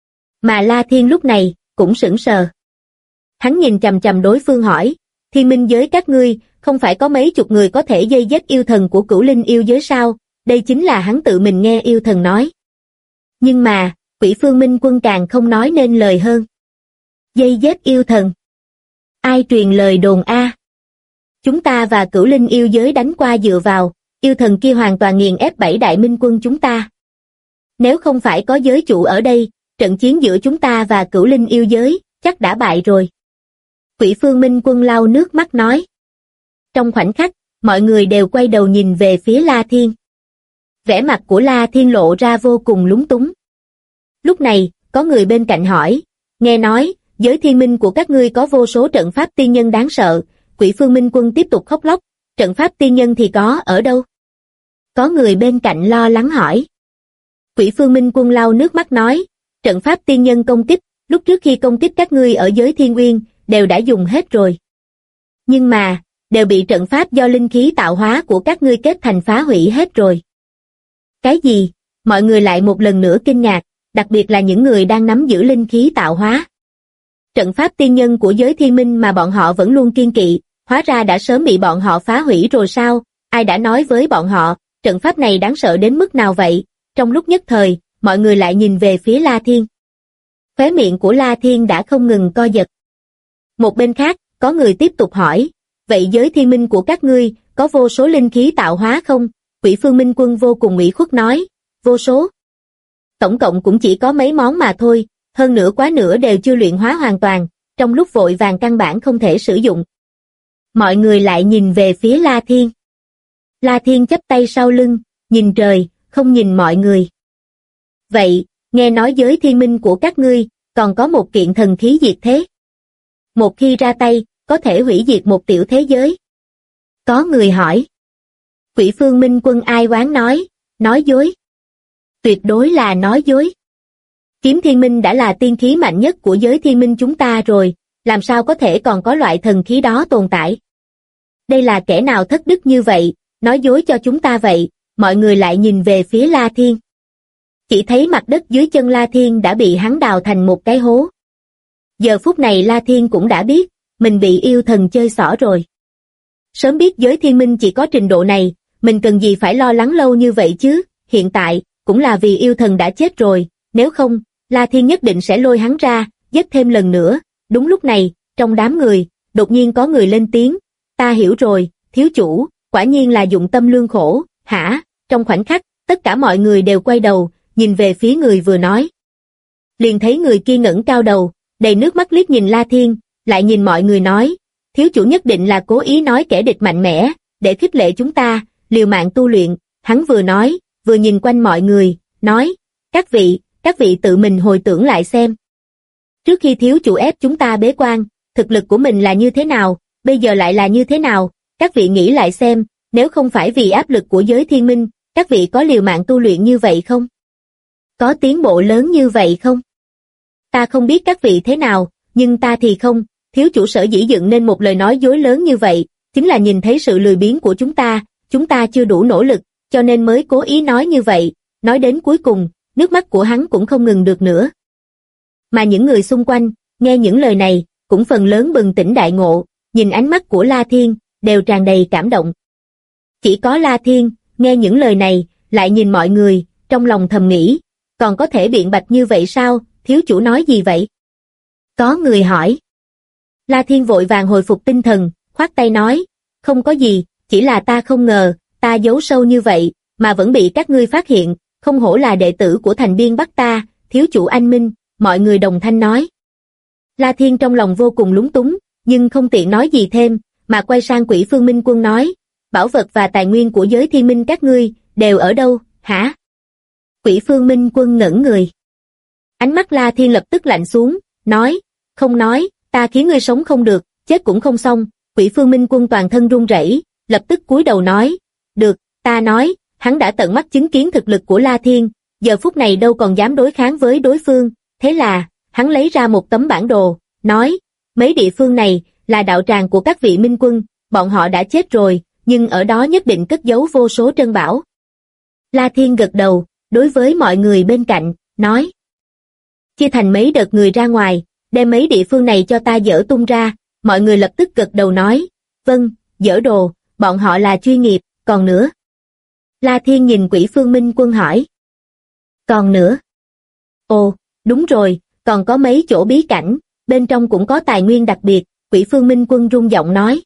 Mà La Thiên lúc này, cũng sững sờ. Hắn nhìn chằm chằm đối phương hỏi, thiên minh giới các ngươi, không phải có mấy chục người có thể dây dết yêu thần của Cửu Linh yêu giới sao? Đây chính là hắn tự mình nghe yêu thần nói. Nhưng mà, Quỷ Phương Minh Quân càng không nói nên lời hơn. Dây dết yêu thần. Ai truyền lời đồn a? Chúng ta và Cửu Linh yêu giới đánh qua dựa vào, yêu thần kia hoàn toàn nghiền ép 7 đại minh quân chúng ta. Nếu không phải có giới chủ ở đây, trận chiến giữa chúng ta và Cửu Linh yêu giới, chắc đã bại rồi. Quỷ Phương Minh Quân lau nước mắt nói. Trong khoảnh khắc, mọi người đều quay đầu nhìn về phía La Thiên. Vẻ mặt của La Thiên lộ ra vô cùng lúng túng. Lúc này, có người bên cạnh hỏi, nghe nói, giới thiên minh của các ngươi có vô số trận pháp tiên nhân đáng sợ. Quỷ Phương Minh Quân tiếp tục khóc lóc, trận pháp tiên nhân thì có ở đâu? Có người bên cạnh lo lắng hỏi. Quỷ Phương Minh Quân lau nước mắt nói, trận pháp tiên nhân công kích, lúc trước khi công kích các ngươi ở giới thiên uyên, đều đã dùng hết rồi. Nhưng mà, đều bị trận pháp do linh khí tạo hóa của các ngươi kết thành phá hủy hết rồi. Cái gì? Mọi người lại một lần nữa kinh ngạc, đặc biệt là những người đang nắm giữ linh khí tạo hóa. Trận pháp tiên nhân của giới thiên minh mà bọn họ vẫn luôn kiêng kỵ, hóa ra đã sớm bị bọn họ phá hủy rồi sao? Ai đã nói với bọn họ, trận pháp này đáng sợ đến mức nào vậy? Trong lúc nhất thời, mọi người lại nhìn về phía La Thiên. Khóe miệng của La Thiên đã không ngừng co giật. Một bên khác, có người tiếp tục hỏi, vậy giới thiên minh của các ngươi, có vô số linh khí tạo hóa không? Quỷ Phương Minh Quân vô cùng ủy khuất nói, vô số. Tổng cộng cũng chỉ có mấy món mà thôi, hơn nữa quá nửa đều chưa luyện hóa hoàn toàn, trong lúc vội vàng căn bản không thể sử dụng. Mọi người lại nhìn về phía La Thiên. La Thiên chắp tay sau lưng, nhìn trời, không nhìn mọi người. Vậy, nghe nói giới thiên minh của các ngươi, còn có một kiện thần khí diệt thế. Một khi ra tay, có thể hủy diệt một tiểu thế giới. Có người hỏi. Quỷ Phương Minh Quân ai oán nói dối. Tuyệt đối là nói dối. Kiếm thiên minh đã là tiên khí mạnh nhất của giới thiên minh chúng ta rồi, làm sao có thể còn có loại thần khí đó tồn tại. Đây là kẻ nào thất đức như vậy, nói dối cho chúng ta vậy, mọi người lại nhìn về phía La Thiên. Chỉ thấy mặt đất dưới chân La Thiên đã bị hắn đào thành một cái hố. Giờ phút này La Thiên cũng đã biết, mình bị yêu thần chơi xỏ rồi. Sớm biết giới thiên minh chỉ có trình độ này, mình cần gì phải lo lắng lâu như vậy chứ, hiện tại, cũng là vì yêu thần đã chết rồi, nếu không, La Thiên nhất định sẽ lôi hắn ra, giết thêm lần nữa. Đúng lúc này, trong đám người, đột nhiên có người lên tiếng, ta hiểu rồi, thiếu chủ, quả nhiên là dụng tâm lương khổ, hả? Trong khoảnh khắc, tất cả mọi người đều quay đầu, nhìn về phía người vừa nói. Liền thấy người kia ngẩng cao đầu, đầy nước mắt liếc nhìn La Thiên, lại nhìn mọi người nói, thiếu chủ nhất định là cố ý nói kẻ địch mạnh mẽ, để khích lệ chúng ta, liều mạng tu luyện. Hắn vừa nói, vừa nhìn quanh mọi người, nói, các vị tự mình hồi tưởng lại xem. Trước khi thiếu chủ ép chúng ta bế quan, thực lực của mình là như thế nào, bây giờ lại là như thế nào, các vị nghĩ lại xem, nếu không phải vì áp lực của giới thiên minh, các vị có liều mạng tu luyện như vậy không? Có tiến bộ lớn như vậy không? Ta không biết các vị thế nào, nhưng ta thì không, thiếu chủ sở dĩ dựng nên một lời nói dối lớn như vậy, chính là nhìn thấy sự lười biếng của chúng ta chưa đủ nỗ lực, cho nên mới cố ý nói như vậy, nói đến cuối cùng, nước mắt của hắn cũng không ngừng được nữa. Mà những người xung quanh, nghe những lời này, cũng phần lớn bừng tỉnh đại ngộ, nhìn ánh mắt của La Thiên, đều tràn đầy cảm động. Chỉ có La Thiên, nghe những lời này, lại nhìn mọi người, trong lòng thầm nghĩ, còn có thể biện bạch như vậy sao, thiếu chủ nói gì vậy? Có người hỏi. La Thiên vội vàng hồi phục tinh thần, khoát tay nói, không có gì, chỉ là ta không ngờ, ta giấu sâu như vậy, mà vẫn bị các ngươi phát hiện, không hổ là đệ tử của thành biên Bắc ta, thiếu chủ anh minh, mọi người đồng thanh nói. La Thiên trong lòng vô cùng lúng túng, nhưng không tiện nói gì thêm, mà quay sang Quỷ Phương Minh Quân nói, bảo vật và tài nguyên của giới thiên minh các ngươi, đều ở đâu, hả? Quỷ Phương Minh Quân ngẩn người. Ánh mắt La Thiên lập tức lạnh xuống, nói, không nói, ta khiến ngươi sống không được, chết cũng không xong. Quỷ Phương Minh Quân toàn thân run rẩy, lập tức cúi đầu nói, được, ta nói, hắn đã tận mắt chứng kiến thực lực của La Thiên, giờ phút này đâu còn dám đối kháng với đối phương, thế là, hắn lấy ra một tấm bản đồ, nói, mấy địa phương này, là đạo tràng của các vị minh quân, bọn họ đã chết rồi, nhưng ở đó nhất định cất giấu vô số trân bảo. La Thiên gật đầu, đối với mọi người bên cạnh, nói, chia thành mấy đợt người ra ngoài, đem mấy địa phương này cho ta dỡ tung ra, mọi người lập tức gật đầu nói, vâng, dỡ đồ, bọn họ là chuyên nghiệp, còn nữa. La Thiên nhìn Quỷ Phương Minh Quân hỏi, còn nữa? Ồ, đúng rồi, còn có mấy chỗ bí cảnh, bên trong cũng có tài nguyên đặc biệt, Quỷ Phương Minh Quân rung giọng nói.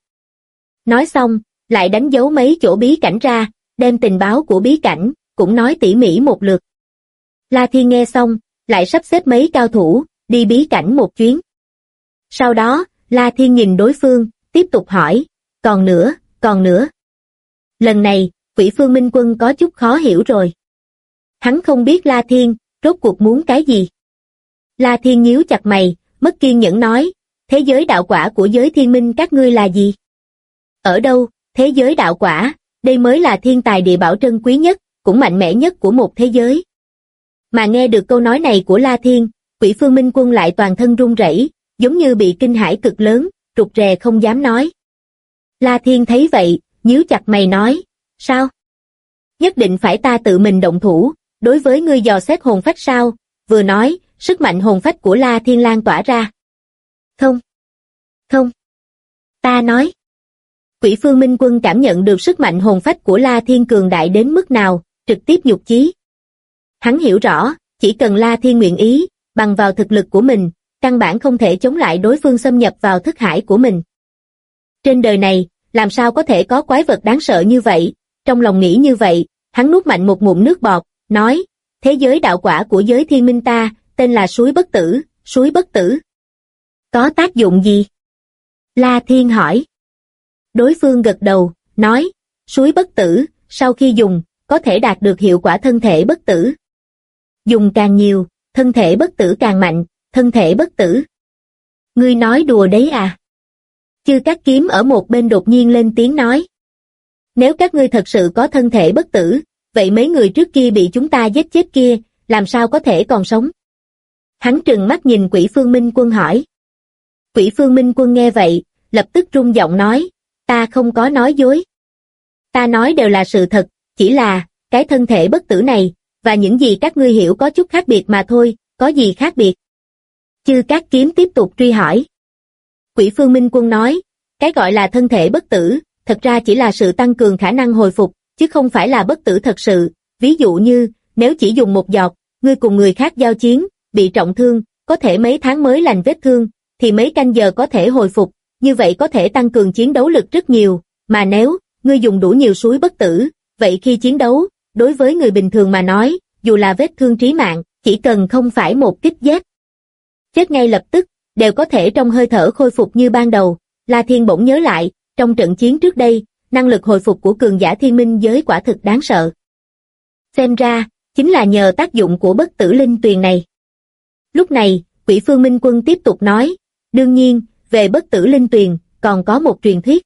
Nói xong, lại đánh dấu mấy chỗ bí cảnh ra, đem tình báo của bí cảnh, cũng nói tỉ mỉ một lượt. La Thiên nghe xong, lại sắp xếp mấy cao thủ, đi bí cảnh một chuyến. Sau đó, La Thiên nhìn đối phương, tiếp tục hỏi, còn nữa, còn nữa. Lần này, Quỷ Phương Minh Quân có chút khó hiểu rồi. Hắn không biết La Thiên, rốt cuộc muốn cái gì. La Thiên nhíu chặt mày, mất kiên nhẫn nói, thế giới đạo quả của giới thiên minh các ngươi là gì? Ở đâu, thế giới đạo quả, đây mới là thiên tài địa bảo trân quý nhất, cũng mạnh mẽ nhất của một thế giới. Mà nghe được câu nói này của La Thiên, Quỷ Phương Minh Quân lại toàn thân run rẩy, giống như bị kinh hãi cực lớn, rụt rè không dám nói. La Thiên thấy vậy, nhíu chặt mày nói, sao? Nhất định phải ta tự mình động thủ, đối với ngươi dò xét hồn phách sao? Vừa nói, sức mạnh hồn phách của La Thiên lan tỏa ra. Không, không, ta nói. Quỷ Phương Minh Quân cảm nhận được sức mạnh hồn phách của La Thiên cường đại đến mức nào, trực tiếp nhục chí. Hắn hiểu rõ, chỉ cần La Thiên nguyện ý, bằng vào thực lực của mình, căn bản không thể chống lại đối phương xâm nhập vào thức hải của mình. Trên đời này, làm sao có thể có quái vật đáng sợ như vậy? Trong lòng nghĩ như vậy, hắn nuốt mạnh một ngụm nước bọt, nói, thế giới đạo quả của giới thiên minh ta, tên là suối bất tử, suối bất tử. Có tác dụng gì? La Thiên hỏi. Đối phương gật đầu, nói, suối bất tử, sau khi dùng, có thể đạt được hiệu quả thân thể bất tử. Dùng càng nhiều, thân thể bất tử càng mạnh, thân thể bất tử. Ngươi nói đùa đấy à? Chư Cát Kiếm ở một bên đột nhiên lên tiếng nói. Nếu các ngươi thật sự có thân thể bất tử, vậy mấy người trước kia bị chúng ta giết chết kia, làm sao có thể còn sống? Hắn trừng mắt nhìn Quỷ Phương Minh Quân hỏi. Quỷ Phương Minh Quân nghe vậy, lập tức rung giọng nói, ta không có nói dối. Ta nói đều là sự thật, chỉ là, cái thân thể bất tử này, và những gì các ngươi hiểu có chút khác biệt mà thôi, có gì khác biệt? Chư Cát Kiếm tiếp tục truy hỏi. Quỷ Phương Minh Quân nói, cái gọi là thân thể bất tử, thật ra chỉ là sự tăng cường khả năng hồi phục, chứ không phải là bất tử thật sự. Ví dụ như, nếu chỉ dùng một giọt, ngươi cùng người khác giao chiến, bị trọng thương, có thể mấy tháng mới lành vết thương, thì mấy canh giờ có thể hồi phục, như vậy có thể tăng cường chiến đấu lực rất nhiều, mà nếu, ngươi dùng đủ nhiều suối bất tử, vậy khi chiến đấu, đối với người bình thường mà nói, dù là vết thương trí mạng, chỉ cần không phải một kích giết chết ngay lập tức, đều có thể trong hơi thở khôi phục như ban đầu. La Thiên bỗng nhớ lại, trong trận chiến trước đây, năng lực hồi phục của cường giả thiên minh giới quả thực đáng sợ. Xem ra, chính là nhờ tác dụng của bất tử linh tuyền này. Lúc này, Quỷ Phương Minh Quân tiếp tục nói, đương nhiên, về bất tử linh tuyền, còn có một truyền thuyết.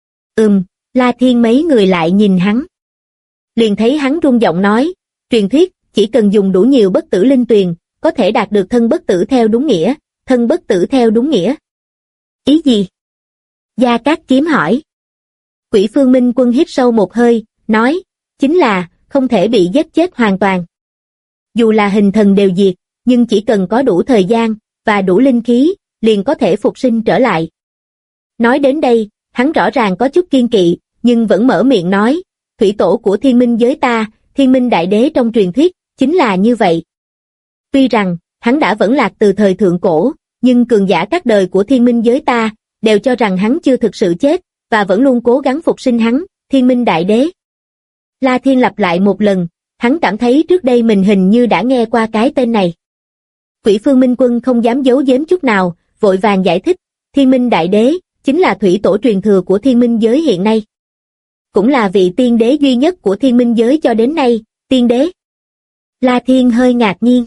La Thiên mấy người lại nhìn hắn. Liền thấy hắn rung giọng nói, truyền thuyết, chỉ cần dùng đủ nhiều bất tử linh tuyền, có thể đạt được thân bất tử theo đúng nghĩa, thân bất tử theo đúng nghĩa. Ý gì? Gia Cát Kiếm hỏi. Quỷ Phương Minh Quân hít sâu một hơi, nói, chính là, không thể bị giết chết hoàn toàn. Dù là hình thần đều diệt, nhưng chỉ cần có đủ thời gian, và đủ linh khí, liền có thể phục sinh trở lại. Nói đến đây, hắn rõ ràng có chút kiên kỵ, nhưng vẫn mở miệng nói, thủy tổ của thiên minh giới ta, thiên minh đại đế trong truyền thuyết, chính là như vậy. Tuy rằng, hắn đã vẫn lạc từ thời thượng cổ, nhưng cường giả các đời của thiên minh giới ta, đều cho rằng hắn chưa thực sự chết, và vẫn luôn cố gắng phục sinh hắn, thiên minh đại đế. La Thiên lặp lại một lần, hắn cảm thấy trước đây mình hình như đã nghe qua cái tên này. Quỷ Phương Minh Quân không dám giấu giếm chút nào, vội vàng giải thích, thiên minh đại đế, chính là thủy tổ truyền thừa của thiên minh giới hiện nay. Cũng là vị tiên đế duy nhất của thiên minh giới cho đến nay, tiên đế. La Thiên hơi ngạc nhiên.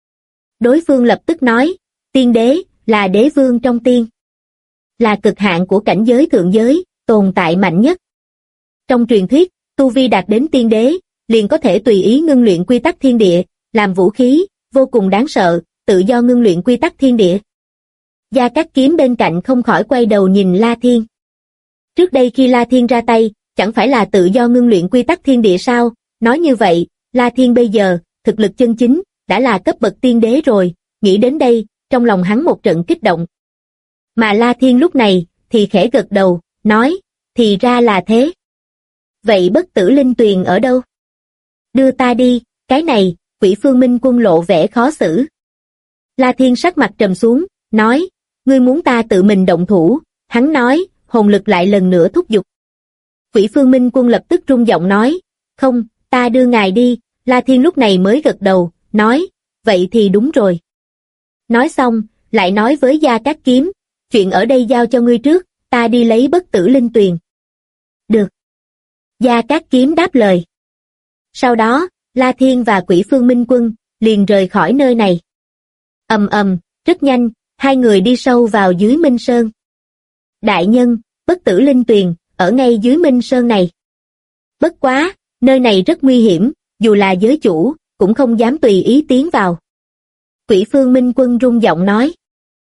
Đối phương lập tức nói, tiên đế, là đế vương trong tiên. Là cực hạn của cảnh giới thượng giới, tồn tại mạnh nhất. Trong truyền thuyết, tu vi đạt đến tiên đế, liền có thể tùy ý ngưng luyện quy tắc thiên địa, làm vũ khí, vô cùng đáng sợ, tự do ngưng luyện quy tắc thiên địa. Gia Cát Kiếm bên cạnh không khỏi quay đầu nhìn La Thiên. Trước đây khi La Thiên ra tay, chẳng phải là tự do ngưng luyện quy tắc thiên địa sao? Nói như vậy, La Thiên bây giờ, thực lực chân chính, đã là cấp bậc tiên đế rồi, nghĩ đến đây, trong lòng hắn một trận kích động. Mà La Thiên lúc này, thì khẽ gật đầu, nói, thì ra là thế. Vậy bất tử linh tuyền ở đâu? Đưa ta đi, cái này, Quỷ Phương Minh Quân lộ vẻ khó xử. La Thiên sắc mặt trầm xuống, nói, ngươi muốn ta tự mình động thủ, hắn nói, hồn lực lại lần nữa thúc giục. Quỷ Phương Minh Quân lập tức rung giọng nói, không, ta đưa ngài đi, La Thiên lúc này mới gật đầu, nói, vậy thì đúng rồi. Nói xong, lại nói với Gia Cát Kiếm, chuyện ở đây giao cho ngươi trước, ta đi lấy bất tử linh tuyền. Được. Gia Cát Kiếm đáp lời. Sau đó, La Thiên và Quỷ Phương Minh Quân liền rời khỏi nơi này. Ầm ầm, rất nhanh, hai người đi sâu vào dưới Minh Sơn. Đại nhân, bất tử linh tuyền, ở ngay dưới Minh Sơn này. Bất quá, nơi này rất nguy hiểm, dù là giới chủ, cũng không dám tùy ý tiến vào. Quỷ Phương Minh Quân rung giọng nói.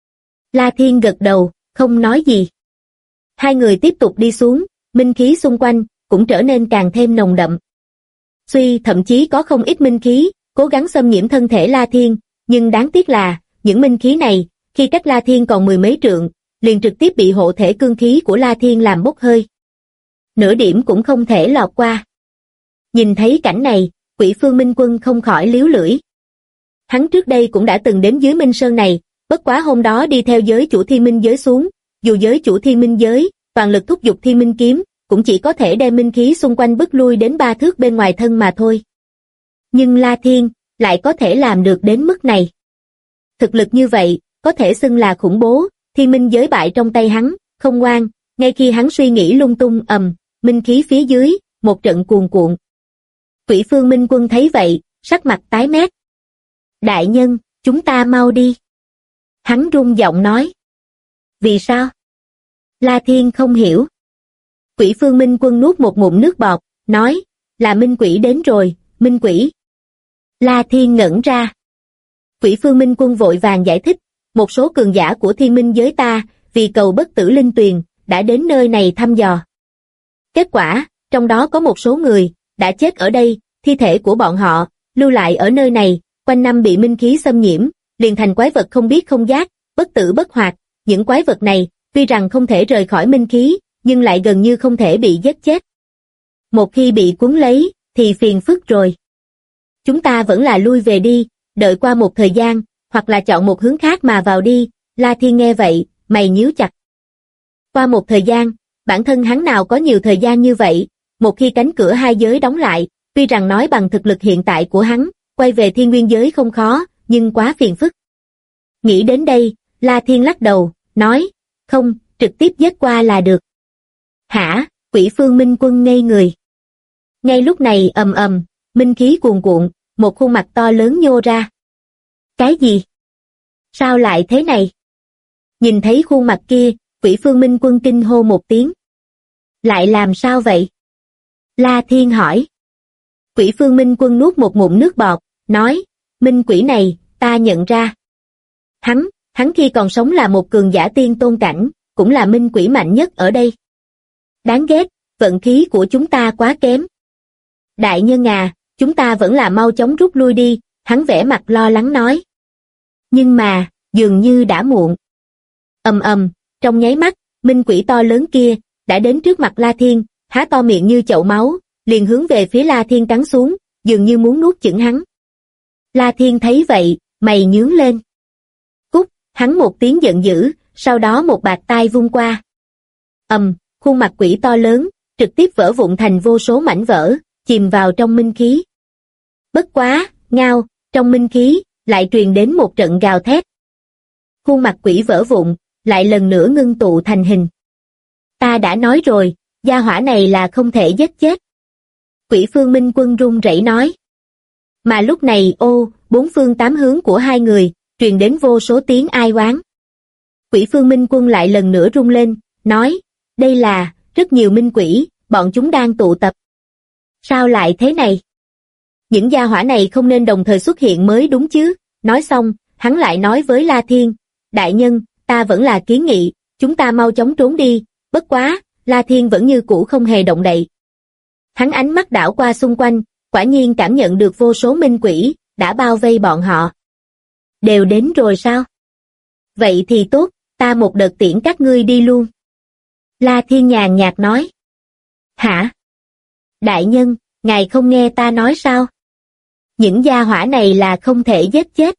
La Thiên gật đầu, không nói gì. Hai người tiếp tục đi xuống, minh khí xung quanh cũng trở nên càng thêm nồng đậm. Thậm chí có không ít minh khí, cố gắng xâm nhiễm thân thể La Thiên, nhưng đáng tiếc là, những minh khí này, khi cách La Thiên còn mười mấy trượng, liền trực tiếp bị hộ thể cương khí của La Thiên làm bốc hơi. Nửa điểm cũng không thể lọt qua. Nhìn thấy cảnh này, Quỷ Phương Minh Quân không khỏi líu lưỡi. Hắn trước đây cũng đã từng đến dưới Minh Sơn này, bất quá hôm đó đi theo giới chủ Thiên Minh giới xuống, dù giới chủ Thiên Minh giới, toàn lực thúc giục Thiên Minh kiếm, cũng chỉ có thể đem minh khí xung quanh bức lui đến 3 thước bên ngoài thân mà thôi. Nhưng La Thiên, lại có thể làm được đến mức này. Thực lực như vậy, có thể xưng là khủng bố, Thiên Minh giới bại trong tay hắn, không ngoan, ngay khi hắn suy nghĩ lung tung minh khí phía dưới, một trận cuồn cuộn. Quỷ Phương Minh Quân thấy vậy, sắc mặt tái mét. Đại nhân, chúng ta mau đi. Hắn rung giọng nói. Vì sao? La Thiên không hiểu. Quỷ Phương Minh Quân nuốt một ngụm nước bọt, nói, là Minh Quỷ đến rồi, Minh Quỷ. La Thiên ngẩn ra. Quỷ Phương Minh Quân vội vàng giải thích, một số cường giả của Thiên Minh giới ta, vì cầu bất tử linh tuyền, đã đến nơi này thăm dò. Kết quả, trong đó có một số người, đã chết ở đây, thi thể của bọn họ, lưu lại ở nơi này, quanh năm bị minh khí xâm nhiễm, liền thành quái vật không biết không giác, bất tử bất hoạt. Những quái vật này, tuy rằng không thể rời khỏi minh khí, nhưng lại gần như không thể bị giết chết. Một khi bị cuốn lấy, thì phiền phức rồi. Chúng ta vẫn là lui về đi, đợi qua một thời gian, hoặc là chọn một hướng khác mà vào đi. La Thiên nghe vậy, mày nhíu chặt. Qua một thời gian, bản thân hắn nào có nhiều thời gian như vậy, một khi cánh cửa hai giới đóng lại, tuy rằng nói bằng thực lực hiện tại của hắn, quay về thiên nguyên giới không khó, nhưng quá phiền phức. Nghĩ đến đây, La Thiên lắc đầu, nói, không, trực tiếp giết qua là được. Hả? Quỷ Phương Minh Quân ngây người. Ngay lúc này minh khí cuồn cuộn, một khuôn mặt to lớn nhô ra. Cái gì? Sao lại thế này? Nhìn thấy khuôn mặt kia, Quỷ Phương Minh Quân kinh hô một tiếng. Lại làm sao vậy? La Thiên hỏi. Quỷ Phương Minh Quân nuốt một ngụm nước bọt, nói, Minh Quỷ này, ta nhận ra. Hắn khi còn sống là một cường giả tiên tôn cảnh, cũng là Minh Quỷ mạnh nhất ở đây. Đáng ghét, vận khí của chúng ta quá kém. Đại nhân à, chúng ta vẫn là mau chóng rút lui đi, hắn vẻ mặt lo lắng nói. Nhưng mà, dường như đã muộn. Ầm ầm, trong nháy mắt, minh quỷ to lớn kia đã đến trước mặt La Thiên, há to miệng như chậu máu, liền hướng về phía La Thiên cắn xuống, dường như muốn nuốt chửng hắn. La Thiên thấy vậy, mày nhướng lên. Cút, hắn một tiếng giận dữ, sau đó một bạt tai vung qua. Khuôn mặt quỷ to lớn, trực tiếp vỡ vụn thành vô số mảnh vỡ, chìm vào trong minh khí. Bất quá, ngao, trong minh khí, lại truyền đến một trận gào thét. Khuôn mặt quỷ vỡ vụn, lại lần nữa ngưng tụ thành hình. Ta đã nói rồi, gia hỏa này là không thể giết chết. Quỷ Phương Minh Quân run rẩy nói. Mà lúc này bốn phương tám hướng của hai người, truyền đến vô số tiếng ai oán. Quỷ Phương Minh Quân lại lần nữa rung lên, nói, đây là, rất nhiều minh quỷ, bọn chúng đang tụ tập. Sao lại thế này? Những gia hỏa này không nên đồng thời xuất hiện mới đúng chứ? Nói xong, hắn lại nói với La Thiên, đại nhân, ta vẫn là kiến nghị, chúng ta mau chóng trốn đi, bất quá, La Thiên vẫn như cũ không hề động đậy. Hắn ánh mắt đảo qua xung quanh, quả nhiên cảm nhận được vô số minh quỷ, đã bao vây bọn họ. Đều đến rồi sao? Vậy thì tốt, ta một đợt tiễn các ngươi đi luôn. La Thiên nhàn nhạt nói. Hả? Đại nhân, ngài không nghe ta nói sao? Những gia hỏa này là không thể giết chết.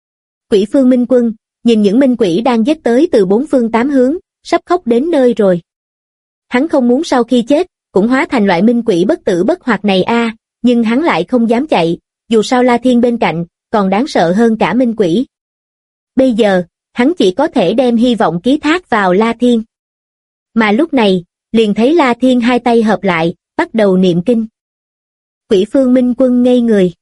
Quỷ Phương Minh Quân, nhìn những minh quỷ đang giết tới từ bốn phương tám hướng, sắp khóc đến nơi rồi. Hắn không muốn sau khi chết, cũng hóa thành loại minh quỷ bất tử bất hoạt này nhưng hắn lại không dám chạy, dù sao La Thiên bên cạnh, còn đáng sợ hơn cả minh quỷ. Bây giờ, hắn chỉ có thể đem hy vọng ký thác vào La Thiên. Mà lúc này, liền thấy La Thiên hai tay hợp lại, bắt đầu niệm kinh. Quỷ Phương Minh Quân ngây người.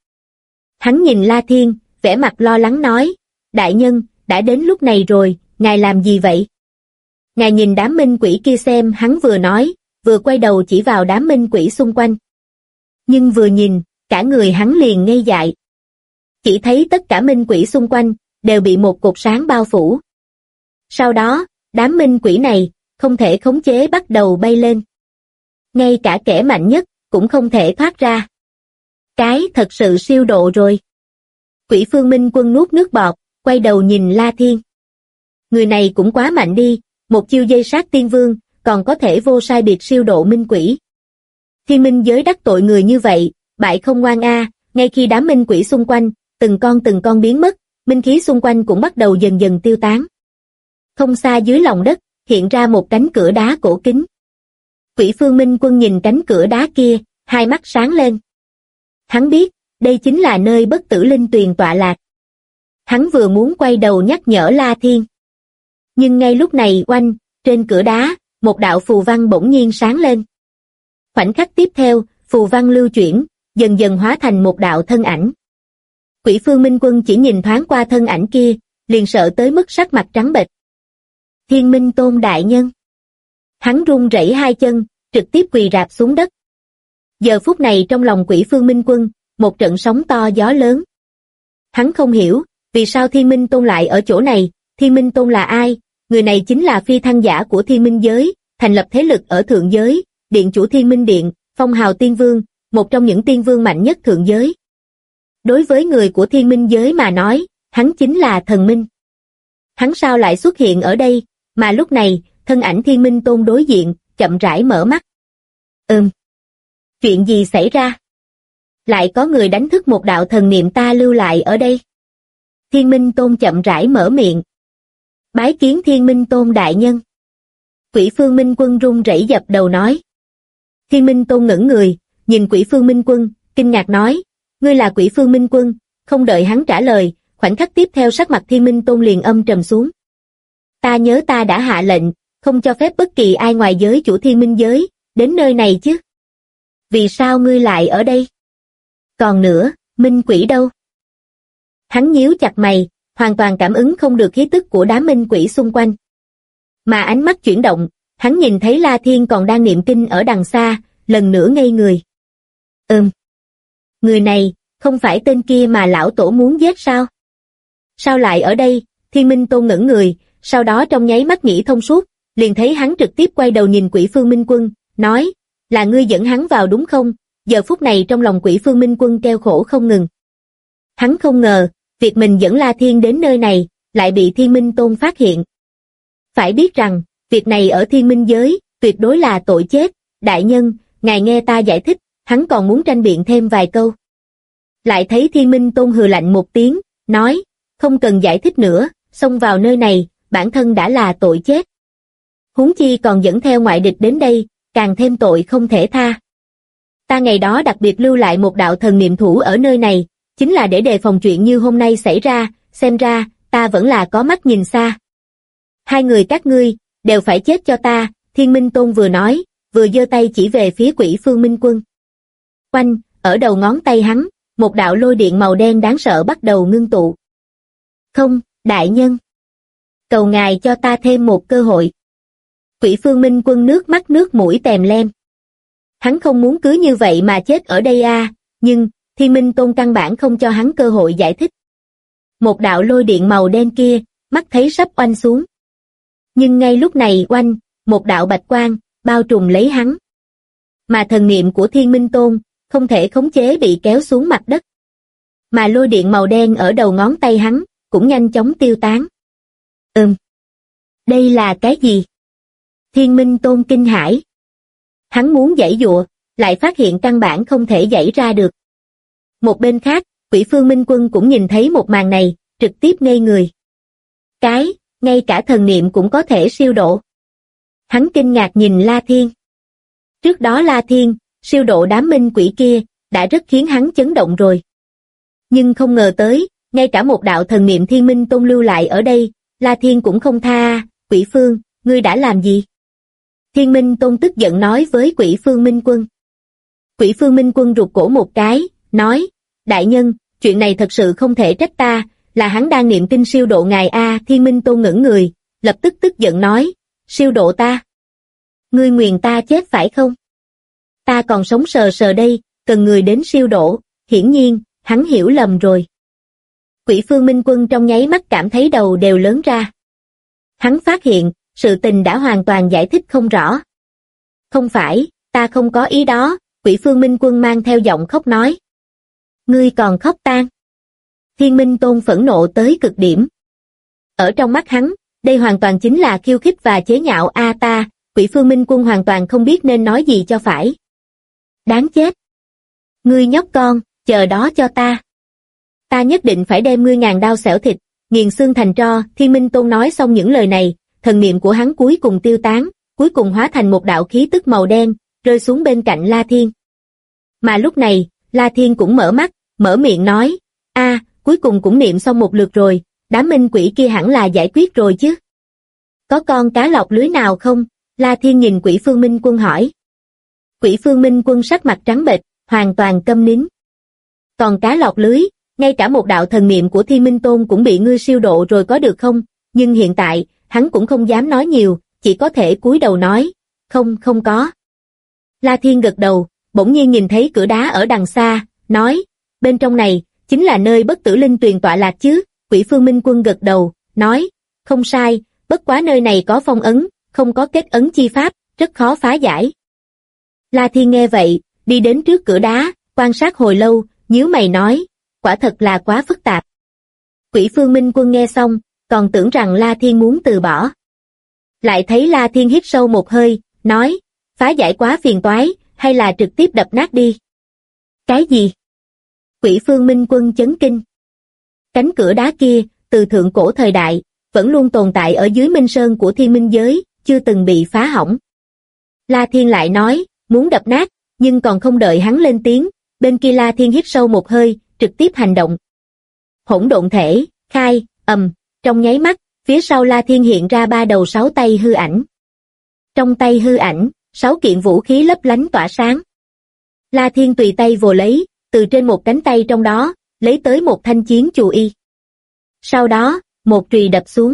Hắn nhìn La Thiên, vẻ mặt lo lắng nói, đại nhân, đã đến lúc này rồi, ngài làm gì vậy? Ngài nhìn đám minh quỷ kia xem, hắn vừa nói, vừa quay đầu chỉ vào đám minh quỷ xung quanh. Nhưng vừa nhìn, cả người hắn liền ngây dại. Chỉ thấy tất cả minh quỷ xung quanh, đều bị một cột sáng bao phủ. Sau đó, đám minh quỷ này, không thể khống chế bắt đầu bay lên. Ngay cả kẻ mạnh nhất, cũng không thể thoát ra. Cái thật sự siêu độ rồi. Quỷ Phương Minh Quân nuốt nước bọt, quay đầu nhìn La Thiên. Người này cũng quá mạnh đi, một chiêu dây sát tiên vương, còn có thể vô sai biệt siêu độ minh quỷ. Thiên minh giới đắc tội người như vậy, bại không ngoan ngay khi đám minh quỷ xung quanh, từng con biến mất, minh khí xung quanh cũng bắt đầu dần dần tiêu tán. Không xa dưới lòng đất, hiện ra một cánh cửa đá cổ kính. Quỷ Phương Minh Quân nhìn cánh cửa đá kia, hai mắt sáng lên. Hắn biết, đây chính là nơi bất tử linh tuyền tọa lạc. Hắn vừa muốn quay đầu nhắc nhở La Thiên. Nhưng ngay lúc này oanh, trên cửa đá, một đạo phù văn bỗng nhiên sáng lên. Khoảnh khắc tiếp theo, phù văn lưu chuyển, dần dần hóa thành một đạo thân ảnh. Quỷ Phương Minh Quân chỉ nhìn thoáng qua thân ảnh kia, liền sợ tới mức sắc mặt trắng bệch. Thiên Minh Tôn đại nhân. Hắn run rẩy hai chân, trực tiếp quỳ rạp xuống đất. Giờ phút này trong lòng Quỷ Phương Minh Quân, một trận sóng to gió lớn. Hắn không hiểu, vì sao Thiên Minh Tôn lại ở chỗ này, Thiên Minh Tôn là ai? Người này chính là phi thăng giả của Thiên Minh giới, thành lập thế lực ở thượng giới, điện chủ Thiên Minh Điện, phong hào tiên vương, một trong những tiên vương mạnh nhất thượng giới. Đối với người của Thiên Minh giới mà nói, hắn chính là thần minh. Hắn sao lại xuất hiện ở đây, mà lúc này, thân ảnh Thiên Minh Tôn đối diện, chậm rãi mở mắt. Chuyện gì xảy ra? Lại có người đánh thức một đạo thần niệm ta lưu lại ở đây. Thiên Minh Tôn chậm rãi mở miệng. Bái kiến Thiên Minh Tôn đại nhân. Quỷ Phương Minh Quân run rẩy dập đầu nói. Thiên Minh Tôn ngẩng người, nhìn Quỷ Phương Minh Quân, kinh ngạc nói, ngươi là Quỷ Phương Minh Quân. Không đợi hắn trả lời, khoảnh khắc tiếp theo sắc mặt Thiên Minh Tôn liền âm trầm xuống. Ta nhớ ta đã hạ lệnh, không cho phép bất kỳ ai ngoài giới chủ Thiên Minh giới, đến nơi này chứ. Vì sao ngươi lại ở đây? Còn nữa, minh quỷ đâu? Hắn nhíu chặt mày, hoàn toàn cảm ứng không được khí tức của đám minh quỷ xung quanh. Mà ánh mắt chuyển động, hắn nhìn thấy La Thiên còn đang niệm kinh ở đằng xa, lần nữa ngây người. Người này, không phải tên kia mà lão tổ muốn giết sao? Sao lại ở đây? Thiên Minh Tôn ngẩn người, sau đó trong nháy mắt nghĩ thông suốt, liền thấy hắn trực tiếp quay đầu nhìn Quỷ Phương Minh Quân, nói, là ngươi dẫn hắn vào đúng không? Giờ phút này trong lòng Quỷ Phương Minh Quân kêu khổ không ngừng. Hắn không ngờ, việc mình dẫn La Thiên đến nơi này, lại bị Thiên Minh Tôn phát hiện. Phải biết rằng, việc này ở thiên minh giới, tuyệt đối là tội chết. Đại nhân, ngài nghe ta giải thích, hắn còn muốn tranh biện thêm vài câu. Lại thấy Thiên Minh Tôn hừ lạnh một tiếng, nói, không cần giải thích nữa, xông vào nơi này, bản thân đã là tội chết. Huống chi còn dẫn theo ngoại địch đến đây, càng thêm tội không thể tha. Ta ngày đó đặc biệt lưu lại một đạo thần niệm thủ ở nơi này, chính là để đề phòng chuyện như hôm nay xảy ra, xem ra, ta vẫn là có mắt nhìn xa. Hai người các ngươi, đều phải chết cho ta, Thiên Minh Tôn vừa nói, vừa giơ tay chỉ về phía Quỷ Phương Minh Quân. Oanh, ở đầu ngón tay hắn, một đạo lôi điện màu đen đáng sợ bắt đầu ngưng tụ. Không, đại nhân. Cầu ngài cho ta thêm một cơ hội. Quỷ Phương Minh Quân nước mắt nước mũi tèm lem. Hắn không muốn cứ như vậy mà chết ở đây nhưng, Thiên Minh Tôn căn bản không cho hắn cơ hội giải thích. Một đạo lôi điện màu đen kia, mắt thấy sắp oanh xuống. Nhưng ngay lúc này oanh, một đạo bạch quang, bao trùm lấy hắn. Mà thần niệm của Thiên Minh Tôn, không thể khống chế bị kéo xuống mặt đất. Mà lôi điện màu đen ở đầu ngón tay hắn, cũng nhanh chóng tiêu tán. Đây là cái gì? Thiên Minh Tôn kinh hãi. Hắn muốn giãy giụa, lại phát hiện căn bản không thể giãy ra được. Một bên khác, Quỷ Phương Minh Quân cũng nhìn thấy một màn này, trực tiếp ngây người. Ngay cả thần niệm cũng có thể siêu độ. Hắn kinh ngạc nhìn La Thiên. Trước đó La Thiên, siêu độ đám minh quỷ kia, đã rất khiến hắn chấn động rồi. Nhưng không ngờ tới, ngay cả một đạo thần niệm Thiên Minh Tôn lưu lại ở đây, La Thiên cũng không tha. Quỷ Phương, ngươi đã làm gì? Thiên Minh Tôn tức giận nói với Quỷ Phương Minh Quân. Quỷ Phương Minh Quân rụt cổ một cái, nói, đại nhân, chuyện này thật sự không thể trách ta, là hắn đang niệm kinh siêu độ ngài Thiên Minh Tôn ngẩng người, lập tức tức giận nói, siêu độ ta? Ngươi nguyền ta chết phải không? Ta còn sống sờ sờ đây, cần người đến siêu độ, hiển nhiên, hắn hiểu lầm rồi. Quỷ Phương Minh Quân trong nháy mắt cảm thấy đầu đều lớn ra. Hắn phát hiện, sự tình đã hoàn toàn giải thích không rõ. Không phải, ta không có ý đó, Quỷ Phương Minh Quân mang theo giọng khóc nói. Ngươi còn khóc tan. Thiên Minh Tôn phẫn nộ tới cực điểm. Ở trong mắt hắn, đây hoàn toàn chính là khiêu khích và chế nhạo ta, Quỷ Phương Minh Quân hoàn toàn không biết nên nói gì cho phải. Đáng chết. Ngươi nhóc con, chờ đó cho ta. Ta nhất định phải đem ngươi ngàn đao xẻo thịt, nghiền xương thành tro. Thiên Minh Tôn nói xong những lời này, thần niệm của hắn cuối cùng tiêu tán, cuối cùng hóa thành một đạo khí tức màu đen, rơi xuống bên cạnh La Thiên. Mà lúc này, La Thiên cũng mở mắt, mở miệng nói, cuối cùng cũng niệm xong một lượt rồi, đám minh quỷ kia hẳn là giải quyết rồi chứ. Có con cá lọc lưới nào không? La Thiên nhìn Quỷ Phương Minh Quân hỏi. Quỷ Phương Minh Quân sắc mặt trắng bệch, hoàn toàn câm nín. Còn cá lọc lưới, ngay cả một đạo thần niệm của Thiên Minh Tôn cũng bị ngươi siêu độ rồi có được không? Nhưng hiện tại, hắn cũng không dám nói nhiều, chỉ có thể cúi đầu nói, không có. La Thiên gật đầu, bỗng nhiên nhìn thấy cửa đá ở đằng xa, nói, bên trong này, chính là nơi bất tử linh tuyền tọa lạc chứ? Quỷ Phương Minh Quân gật đầu, nói, không sai, bất quá nơi này có phong ấn, không có kết ấn chi pháp, rất khó phá giải. La Thiên nghe vậy, đi đến trước cửa đá, quan sát hồi lâu, nhíu mày nói, quả thật là quá phức tạp. Quỷ Phương Minh Quân nghe xong, còn tưởng rằng La Thiên muốn từ bỏ. Lại thấy La Thiên hít sâu một hơi, nói, phá giải quá phiền toái, hay là trực tiếp đập nát đi. Cái gì? Quỷ Phương Minh Quân chấn kinh. Cánh cửa đá kia, từ thượng cổ thời đại, vẫn luôn tồn tại ở dưới Minh Sơn của Thiên Minh giới, chưa từng bị phá hỏng. La Thiên lại nói, muốn đập nát, nhưng còn không đợi hắn lên tiếng, bên kia La Thiên hít sâu một hơi, trực tiếp hành động. Hỗn độn thể, khai, trong nháy mắt, phía sau La Thiên hiện ra 3 đầu 6 tay hư ảnh. Trong tay hư ảnh, 6 kiện vũ khí lấp lánh tỏa sáng. La Thiên tùy tay vồ lấy, từ trên một cánh tay trong đó, lấy tới một thanh chiến chù y. Sau đó, một chùy đập xuống.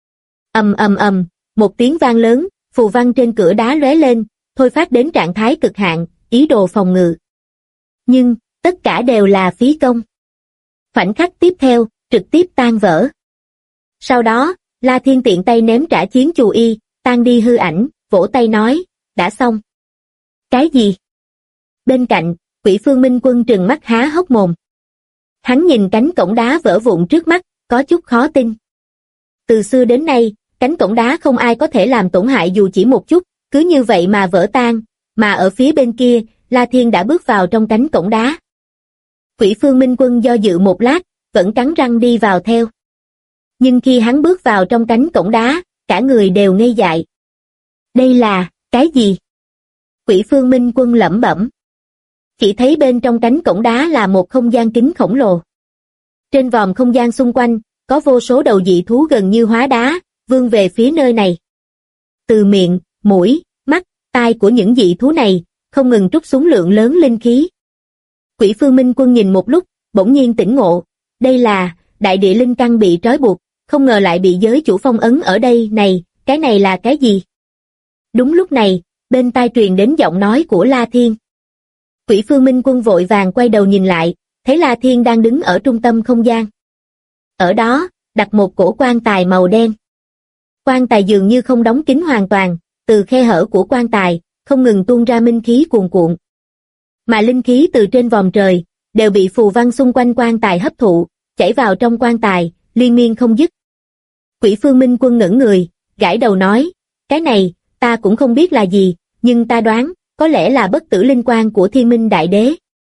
Một tiếng vang lớn, phù văn trên cửa đá lóe lên, thôi phát đến trạng thái cực hạn, ý đồ phòng ngự. Nhưng, tất cả đều là phí công. Khoảnh khắc tiếp theo, trực tiếp tan vỡ. Sau đó, La Thiên tiện tay ném trả chiến chù y, tan đi hư ảnh, vỗ tay nói, đã xong. Cái gì? Bên cạnh, Quỷ Phương Minh Quân trừng mắt há hốc mồm. Hắn nhìn cánh cổng đá vỡ vụn trước mắt, có chút khó tin. Từ xưa đến nay, Cánh cổng đá không ai có thể làm tổn hại dù chỉ một chút, cứ như vậy mà vỡ tan, mà ở phía bên kia, La Thiên đã bước vào trong cánh cổng đá. Quỷ Phương Minh Quân do dự một lát, vẫn cắn răng đi vào theo. Nhưng khi hắn bước vào trong cánh cổng đá, cả người đều ngây dại. Đây là, cái gì? Quỷ Phương Minh Quân lẩm bẩm. Chỉ thấy bên trong cánh cổng đá là một không gian kính khổng lồ. Trên vòm không gian xung quanh, có vô số đầu dị thú gần như hóa đá, vươn về phía nơi này. Từ miệng, mũi, mắt, tai của những dị thú này, không ngừng trút xuống lượng lớn linh khí. Quỷ Phương Minh Quân nhìn một lúc, bỗng nhiên tỉnh ngộ. Đây là, đại địa linh căn bị trói buộc, không ngờ lại bị giới chủ phong ấn ở đây. Này, cái này là cái gì? Đúng lúc này, bên tai truyền đến giọng nói của La Thiên. Quỷ Phương Minh Quân vội vàng quay đầu nhìn lại, thấy La Thiên đang đứng ở trung tâm không gian. Ở đó, đặt một cổ quan tài màu đen. Quan tài dường như không đóng kín hoàn toàn, từ khe hở của quan tài, không ngừng tuôn ra minh khí cuồn cuộn. Mà linh khí từ trên vòm trời, đều bị phù văn xung quanh quan tài hấp thụ, chảy vào trong quan tài, liên miên không dứt. Quỷ Phương Minh Quân ngẩn người, gãi đầu nói, cái này, ta cũng không biết là gì, nhưng ta đoán, có lẽ là bất tử linh quan của Thiên Minh Đại Đế.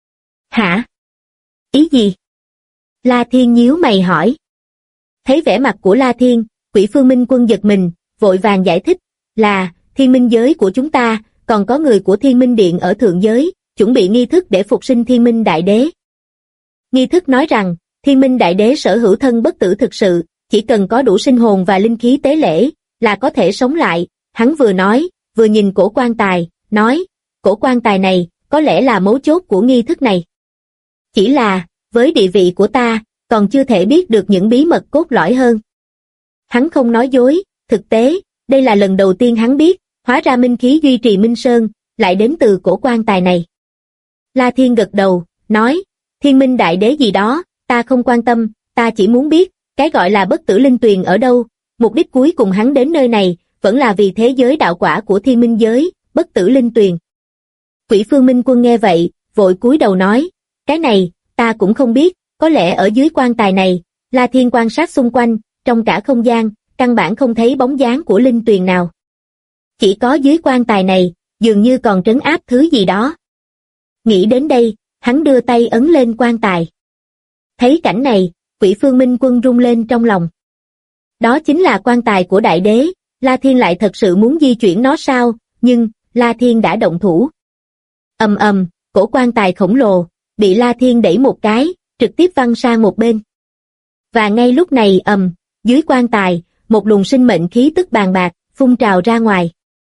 Hả? Ý gì? La Thiên nhíu mày hỏi. Thấy vẻ mặt của La Thiên, Quỷ Phương Minh Quân giật mình, vội vàng giải thích, là, Thiên Minh giới của chúng ta, còn có người của Thiên Minh Điện ở thượng giới, chuẩn bị nghi thức để phục sinh Thiên Minh Đại Đế. Nghi thức nói rằng, Thiên Minh Đại Đế sở hữu thân bất tử thực sự, chỉ cần có đủ sinh hồn và linh khí tế lễ, là có thể sống lại. Hắn vừa nói, vừa nhìn cổ quan tài, nói, cổ quan tài này, có lẽ là mấu chốt của nghi thức này. Chỉ là, với địa vị của ta, còn chưa thể biết được những bí mật cốt lõi hơn. Hắn không nói dối, thực tế, đây là lần đầu tiên hắn biết, hóa ra minh khí duy trì Minh Sơn, lại đến từ cổ quan tài này. La Thiên gật đầu, nói, Thiên Minh Đại Đế gì đó, ta không quan tâm, ta chỉ muốn biết, cái gọi là bất tử linh tuyền ở đâu, mục đích cuối cùng hắn đến nơi này, vẫn là vì thế giới đạo quả của Thiên Minh giới, bất tử linh tuyền. Quỷ Phương Minh Quân nghe vậy, vội cúi đầu nói, cái này, ta cũng không biết, có lẽ ở dưới quan tài này. La Thiên quan sát xung quanh, trong cả không gian, căn bản không thấy bóng dáng của linh tuyền nào. Chỉ có dưới quan tài này, dường như còn trấn áp thứ gì đó. Nghĩ đến đây, hắn đưa tay ấn lên quan tài. Thấy cảnh này, Quỷ Phương Minh Quân rung lên trong lòng. Đó chính là quan tài của Đại Đế, La Thiên lại thật sự muốn di chuyển nó sao, nhưng, La Thiên đã động thủ. Ầm ầm, cổ quan tài khổng lồ, bị La Thiên đẩy một cái, trực tiếp văng sang một bên. Và ngay lúc này dưới quan tài, một luồng sinh mệnh khí tức bàn bạc, phun trào ra ngoài.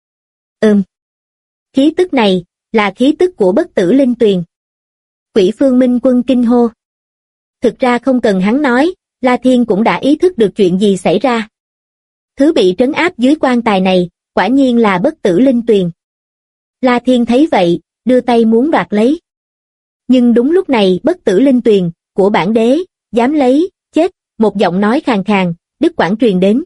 Khí tức này, là khí tức của bất tử linh tuyền. Quỷ Phương Minh Quân kinh hô. Thực ra không cần hắn nói, La Thiên cũng đã ý thức được chuyện gì xảy ra. Thứ bị trấn áp dưới quan tài này, quả nhiên là bất tử linh tuyền. La Thiên thấy vậy, đưa tay muốn đoạt lấy. Nhưng đúng lúc này bất tử linh tuyền, của bản đế, dám lấy, chết, một giọng nói khàn khàn, đứt quãng truyền đến.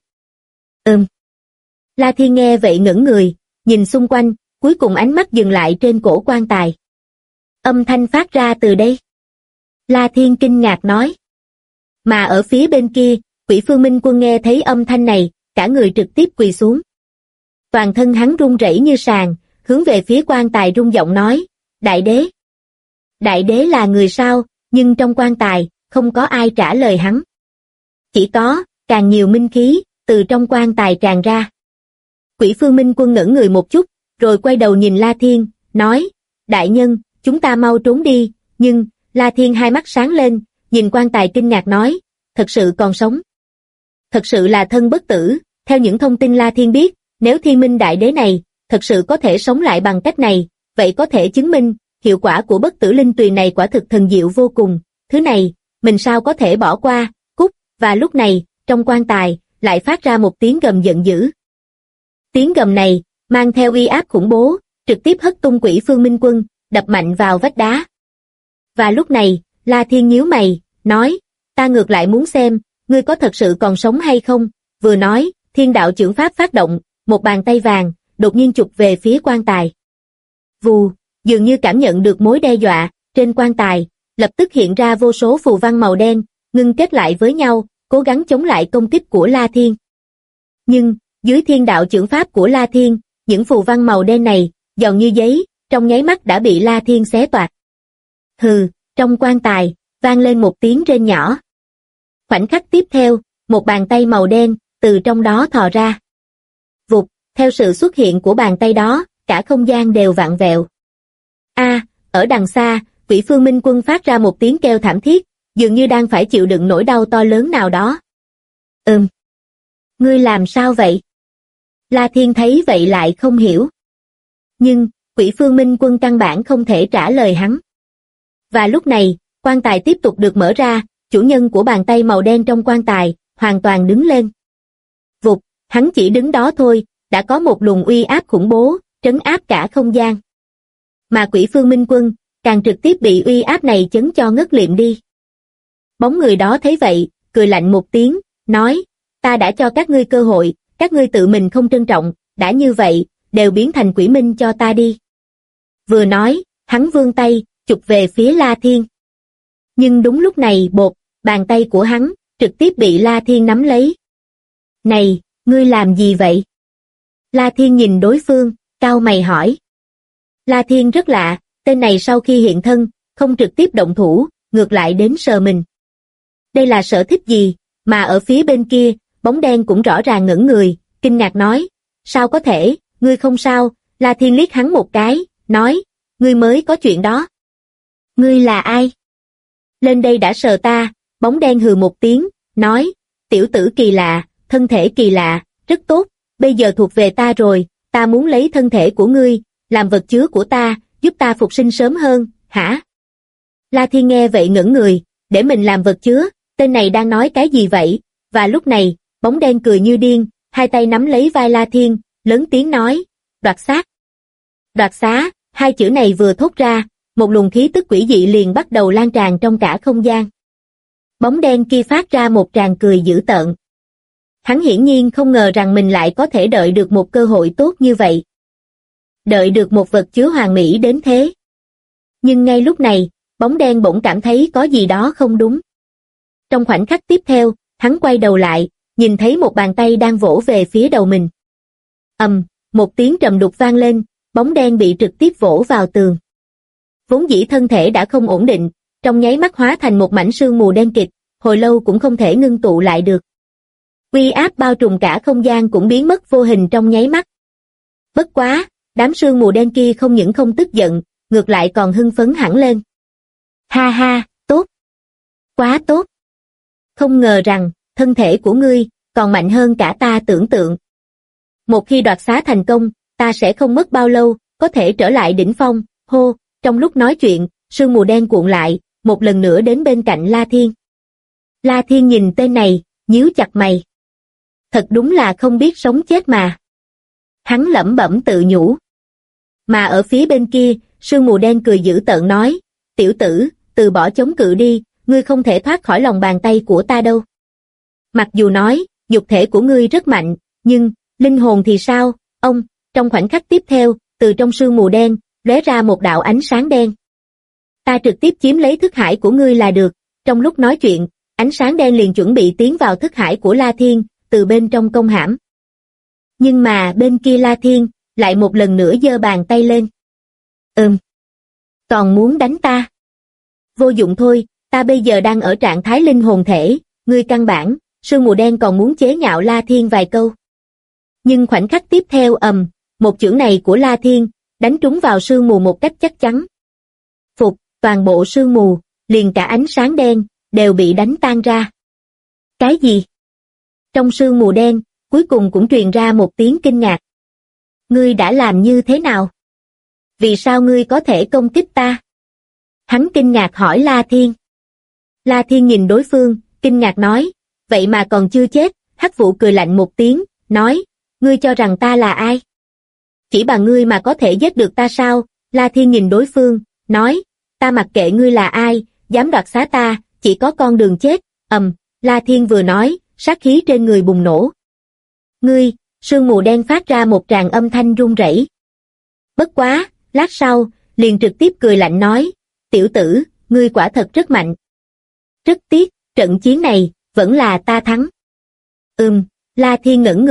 La Thiên nghe vậy ngẩng người, nhìn xung quanh, cuối cùng ánh mắt dừng lại trên cổ quan tài. Âm thanh phát ra từ đây. La Thiên kinh ngạc nói. Mà ở phía bên kia, Quỷ Phương Minh Quân nghe thấy âm thanh này, cả người trực tiếp quỳ xuống. Toàn thân hắn run rẩy như sàn, hướng về phía quan tài rung giọng nói, Đại Đế. Đại Đế là người sao, nhưng trong quan tài, không có ai trả lời hắn. Chỉ có, càng nhiều minh khí, từ trong quan tài tràn ra. Quỷ Phương Minh Quân ngẩn người một chút, rồi quay đầu nhìn La Thiên, nói, Đại nhân, chúng ta mau trốn đi, nhưng, La Thiên hai mắt sáng lên, nhìn quan tài kinh ngạc nói, thật sự còn sống. Thật sự là thân bất tử, theo những thông tin La Thiên biết, nếu Thiên Minh Đại Đế này, thật sự có thể sống lại bằng cách này, vậy có thể chứng minh, hiệu quả của bất tử linh tuyền này quả thực thần diệu vô cùng, thứ này, mình sao có thể bỏ qua, cút, và lúc này, trong quan tài, lại phát ra một tiếng gầm giận dữ. Tiếng gầm này, mang theo uy áp khủng bố, trực tiếp hất tung Quỷ Phương Minh Quân, đập mạnh vào vách đá. Và lúc này, La Thiên nhíu mày, nói, ta ngược lại muốn xem, ngươi có thật sự còn sống hay không, vừa nói, Thiên Đạo Chưởng Pháp phát động, một bàn tay vàng, đột nhiên chụp về phía quan tài. Vù, dường như cảm nhận được mối đe dọa, trên quan tài, lập tức hiện ra vô số phù văn màu đen, ngưng kết lại với nhau, cố gắng chống lại công kích của La Thiên. Nhưng, dưới thiên đạo chưởng pháp của La Thiên, những phù văn màu đen này, giòn như giấy, trong nháy mắt đã bị La Thiên xé toạc. Hừ, trong quan tài, vang lên một tiếng rên nhỏ. Khoảnh khắc tiếp theo, một bàn tay màu đen, từ trong đó thò ra. Vụt, theo sự xuất hiện của bàn tay đó, cả không gian đều vặn vẹo. Ở đằng xa, Quỷ Phương Minh Quân phát ra một tiếng kêu thảm thiết, dường như đang phải chịu đựng nỗi đau to lớn nào đó. Ngươi làm sao vậy? La Thiên thấy vậy lại không hiểu. Nhưng, Quỷ Phương Minh Quân căn bản không thể trả lời hắn. Và lúc này, quan tài tiếp tục được mở ra, chủ nhân của bàn tay màu đen trong quan tài, hoàn toàn đứng lên. Vụt, hắn chỉ đứng đó thôi, đã có một luồng uy áp khủng bố, trấn áp cả không gian. Mà Quỷ Phương Minh Quân, càng trực tiếp bị uy áp này chấn cho ngất liệm đi. Bóng người đó thấy vậy, cười lạnh một tiếng, nói, ta đã cho các ngươi cơ hội, các ngươi tự mình không trân trọng, đã như vậy, đều biến thành quỷ minh cho ta đi. Vừa nói, hắn vươn tay, chụp về phía La Thiên. Nhưng đúng lúc này bột, bàn tay của hắn, trực tiếp bị La Thiên nắm lấy. Này, ngươi làm gì vậy? La Thiên nhìn đối phương, cau mày hỏi. La Thiên rất lạ, tên này sau khi hiện thân, không trực tiếp động thủ, ngược lại đến sờ mình. Đây là sở thích gì, mà ở phía bên kia, bóng đen cũng rõ ràng ngẩn người, kinh ngạc nói, sao có thể, ngươi không sao, La Thiên liếc hắn một cái, nói, ngươi mới có chuyện đó. Ngươi là ai? Lên đây đã sờ ta, bóng đen hừ một tiếng, nói, tiểu tử kỳ lạ, thân thể kỳ lạ, rất tốt, bây giờ thuộc về ta rồi, ta muốn lấy thân thể của ngươi, làm vật chứa của ta, giúp ta phục sinh sớm hơn, hả? La Thiên nghe vậy ngẩn người, để mình làm vật chứa, tên này đang nói cái gì vậy? Và lúc này, bóng đen cười như điên, hai tay nắm lấy vai La Thiên, lớn tiếng nói, đoạt xác. Đoạt xá, hai chữ này vừa thốt ra, một luồng khí tức quỷ dị liền bắt đầu lan tràn trong cả không gian. Bóng đen kia phát ra một tràng cười dữ tợn. Hắn hiển nhiên không ngờ rằng mình lại có thể đợi được một cơ hội tốt như vậy. Đợi được một vật chứa hoàn mỹ đến thế. Nhưng ngay lúc này, bóng đen bỗng cảm thấy có gì đó không đúng. Trong khoảnh khắc tiếp theo, hắn quay đầu lại, nhìn thấy một bàn tay đang vỗ về phía đầu mình. Một tiếng trầm đục vang lên, bóng đen bị trực tiếp vỗ vào tường. Vốn dĩ thân thể đã không ổn định, trong nháy mắt hóa thành một mảnh sương mù đen kịt, hồi lâu cũng không thể ngưng tụ lại được. Uy áp bao trùm cả không gian cũng biến mất vô hình trong nháy mắt. Bất quá, đám sương mù đen kia không những không tức giận, ngược lại còn hưng phấn hẳn lên. Ha ha, tốt. Quá tốt. Không ngờ rằng, thân thể của ngươi, còn mạnh hơn cả ta tưởng tượng. Một khi đoạt xá thành công, ta sẽ không mất bao lâu, có thể trở lại đỉnh phong, hô, trong lúc nói chuyện, sương mù đen cuộn lại, một lần nữa đến bên cạnh La Thiên. La Thiên nhìn tên này, nhíu chặt mày. Thật đúng là không biết sống chết mà. Hắn lẩm bẩm tự nhủ. Mà ở phía bên kia, sương mù đen cười dữ tợn nói, tiểu tử, từ bỏ chống cự đi, ngươi không thể thoát khỏi lòng bàn tay của ta đâu. Mặc dù nói, nhục thể của ngươi rất mạnh, nhưng, linh hồn thì sao, ông, trong khoảnh khắc tiếp theo, từ trong sương mù đen, lóe ra một đạo ánh sáng đen. Ta trực tiếp chiếm lấy thức hải của ngươi là được, trong lúc nói chuyện, ánh sáng đen liền chuẩn bị tiến vào thức hải của La Thiên, từ bên trong công hãm. Nhưng mà bên kia La Thiên, lại một lần nữa giơ bàn tay lên. Còn muốn đánh ta? Vô dụng thôi, ta bây giờ đang ở trạng thái linh hồn thể, ngươi căn bản, sương mù đen còn muốn chế nhạo La Thiên vài câu. Nhưng khoảnh khắc tiếp theo một chưởng này của La Thiên, đánh trúng vào sương mù một cách chắc chắn. Phục, toàn bộ sương mù, liền cả ánh sáng đen, đều bị đánh tan ra. Cái gì? Trong sương mù đen, cuối cùng cũng truyền ra một tiếng kinh ngạc. Ngươi đã làm như thế nào? Vì sao ngươi có thể công kích ta? Hắn kinh ngạc hỏi La Thiên. La Thiên nhìn đối phương, kinh ngạc nói, vậy mà còn chưa chết, Hắc Vụ cười lạnh một tiếng, nói, ngươi cho rằng ta là ai? Chỉ bằng ngươi mà có thể giết được ta sao? La Thiên nhìn đối phương, nói, ta mặc kệ ngươi là ai, dám đoạt xá ta, chỉ có con đường chết. La Thiên vừa nói, sát khí trên người bùng nổ. Ngươi, sương mù đen phát ra một tràng âm thanh run rẩy. Bất quá, lát sau, liền trực tiếp cười lạnh nói, tiểu tử, ngươi quả thật rất mạnh. Rất tiếc, trận chiến này, vẫn là ta thắng. La Thiên ngẩn người,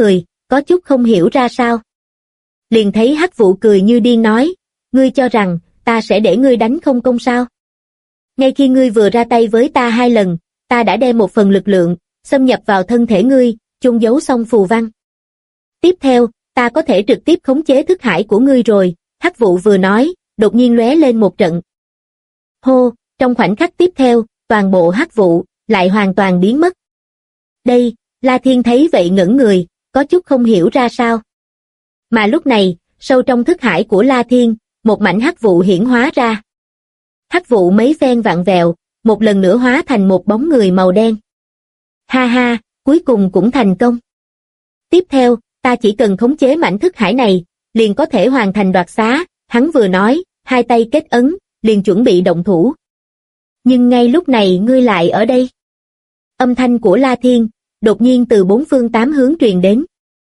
có chút không hiểu ra sao. Liền thấy Hắc Vụ cười như điên nói, ngươi cho rằng, ta sẽ để ngươi đánh không công sao? Ngay khi ngươi vừa ra tay với ta 2 lần, ta đã đem một phần lực lượng, xâm nhập vào thân thể ngươi, chôn giấu xong phù văn. Tiếp theo, ta có thể trực tiếp khống chế thức hải của ngươi rồi, Hắc Vụ vừa nói, đột nhiên lóe lên một trận. Hô, trong khoảnh khắc tiếp theo, toàn bộ Hắc Vụ lại hoàn toàn biến mất. Đây, La Thiên thấy vậy ngẩn người, có chút không hiểu ra sao. Mà lúc này, sâu trong thức hải của La Thiên, một mảnh hắc vụ hiển hóa ra. Hắc vụ mấy phen vặn vẹo, một lần nữa hóa thành một bóng người màu đen. Ha ha, cuối cùng cũng thành công. Tiếp theo, ta chỉ cần khống chế mảnh thức hải này, liền có thể hoàn thành đoạt xá, hắn vừa nói, 2 tay kết ấn, liền chuẩn bị động thủ. Nhưng ngay lúc này ngươi lại ở đây. Âm thanh của La Thiên, đột nhiên từ 4 phương 8 hướng truyền đến.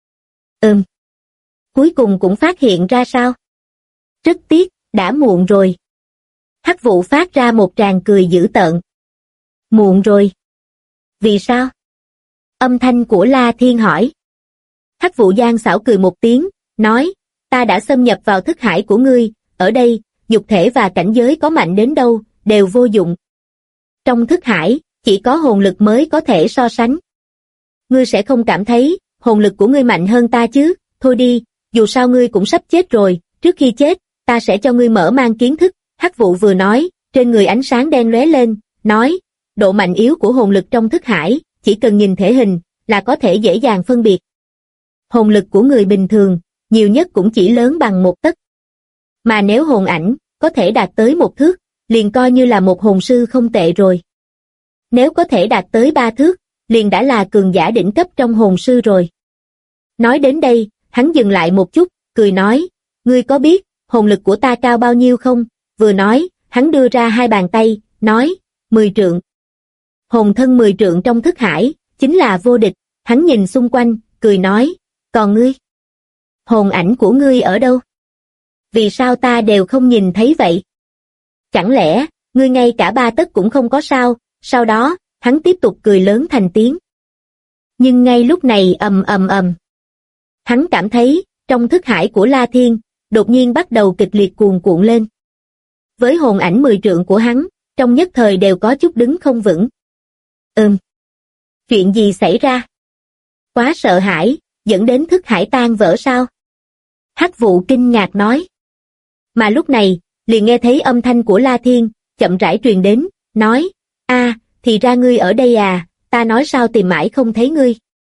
Cuối cùng cũng phát hiện ra sao? Rất tiếc, đã muộn rồi. Hắc vụ phát ra một tràng cười dữ tợn. Muộn rồi. Vì sao? Âm thanh của La Thiên hỏi. Hắc vụ gian xảo cười một tiếng, nói, ta đã xâm nhập vào thức hải của ngươi, ở đây, nhục thể và cảnh giới có mạnh đến đâu, đều vô dụng. Trong thức hải, chỉ có hồn lực mới có thể so sánh. Ngươi sẽ không cảm thấy, hồn lực của ngươi mạnh hơn ta chứ, thôi đi, dù sao ngươi cũng sắp chết rồi, trước khi chết, ta sẽ cho ngươi mở mang kiến thức. Hắc vụ vừa nói, trên người ánh sáng đen lóe lên, nói, độ mạnh yếu của hồn lực trong thức hải, chỉ cần nhìn thể hình, là có thể dễ dàng phân biệt. Hồn lực của người bình thường, nhiều nhất cũng chỉ lớn bằng 1 tấc. Mà nếu hồn ảnh, có thể đạt tới 1 thước, liền coi như là một hồn sư không tệ rồi. Nếu có thể đạt tới 3 thước, liền đã là cường giả đỉnh cấp trong hồn sư rồi. Nói đến đây, hắn dừng lại một chút, cười nói, ngươi có biết, hồn lực của ta cao bao nhiêu không? Vừa nói, hắn đưa ra 2 bàn tay, nói, 10 trượng. Hồn thân 10 trượng trong thức hải, chính là vô địch, hắn nhìn xung quanh, cười nói, còn ngươi? Hồn ảnh của ngươi ở đâu? Vì sao ta đều không nhìn thấy vậy? Chẳng lẽ, ngươi ngay cả 3 tấc cũng không có sao? Sau đó, hắn tiếp tục cười lớn thành tiếng. Nhưng ngay lúc này hắn cảm thấy, trong thức hải của La Thiên, đột nhiên bắt đầu kịch liệt cuồn cuộn lên. Với hồn ảnh 10 trượng của hắn, trong nhất thời đều có chút đứng không vững. Chuyện gì xảy ra? Quá sợ hãi, dẫn đến thức hải tan vỡ sao? Hắc vụ kinh ngạc nói. Mà lúc này, liền nghe thấy âm thanh của La Thiên, chậm rãi truyền đến, nói, thì ra ngươi ở đây à, ta nói sao tìm mãi không thấy ngươi.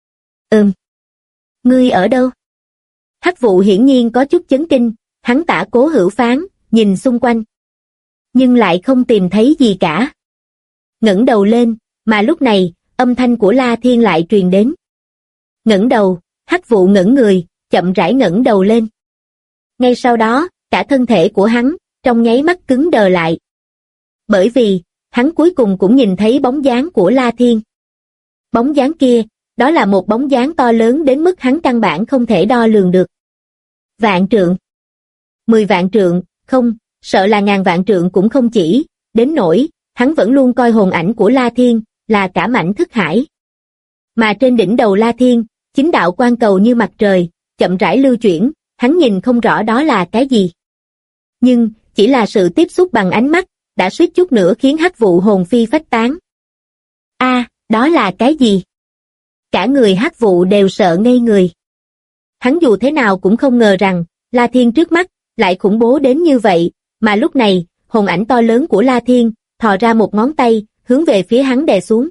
Ngươi ở đâu? Hắc vụ hiển nhiên có chút chấn kinh, hắn tả Cố Hữu Phán, nhìn xung quanh. Nhưng lại không tìm thấy gì cả. Ngẩng đầu lên, mà lúc này, âm thanh của La Thiên lại truyền đến. Ngẩng đầu, Hắc vụ ngẩng người, chậm rãi ngẩng đầu lên. Ngay sau đó, cả thân thể của hắn, trong nháy mắt cứng đờ lại. Bởi vì, hắn cuối cùng cũng nhìn thấy bóng dáng của La Thiên. Bóng dáng kia, đó là một bóng dáng to lớn đến mức hắn căn bản không thể đo lường được. Vạn trượng. 10 vạn trượng, không, sợ là ngàn vạn trượng cũng không chỉ, đến nỗi, hắn vẫn luôn coi hồn ảnh của La Thiên, là cả mảnh thức hải. Mà trên đỉnh đầu La Thiên, chính đạo quang cầu như mặt trời, chậm rãi lưu chuyển, hắn nhìn không rõ đó là cái gì. Nhưng, chỉ là sự tiếp xúc bằng ánh mắt, đã suýt chút nữa khiến Hắc vụ hồn phi phách tán. Đó là cái gì? Cả người Hắc vụ đều sợ ngây người. Hắn dù thế nào cũng không ngờ rằng, La Thiên trước mắt, lại khủng bố đến như vậy, mà lúc này, hồn ảnh to lớn của La Thiên, thò ra một ngón tay, hướng về phía hắn đè xuống.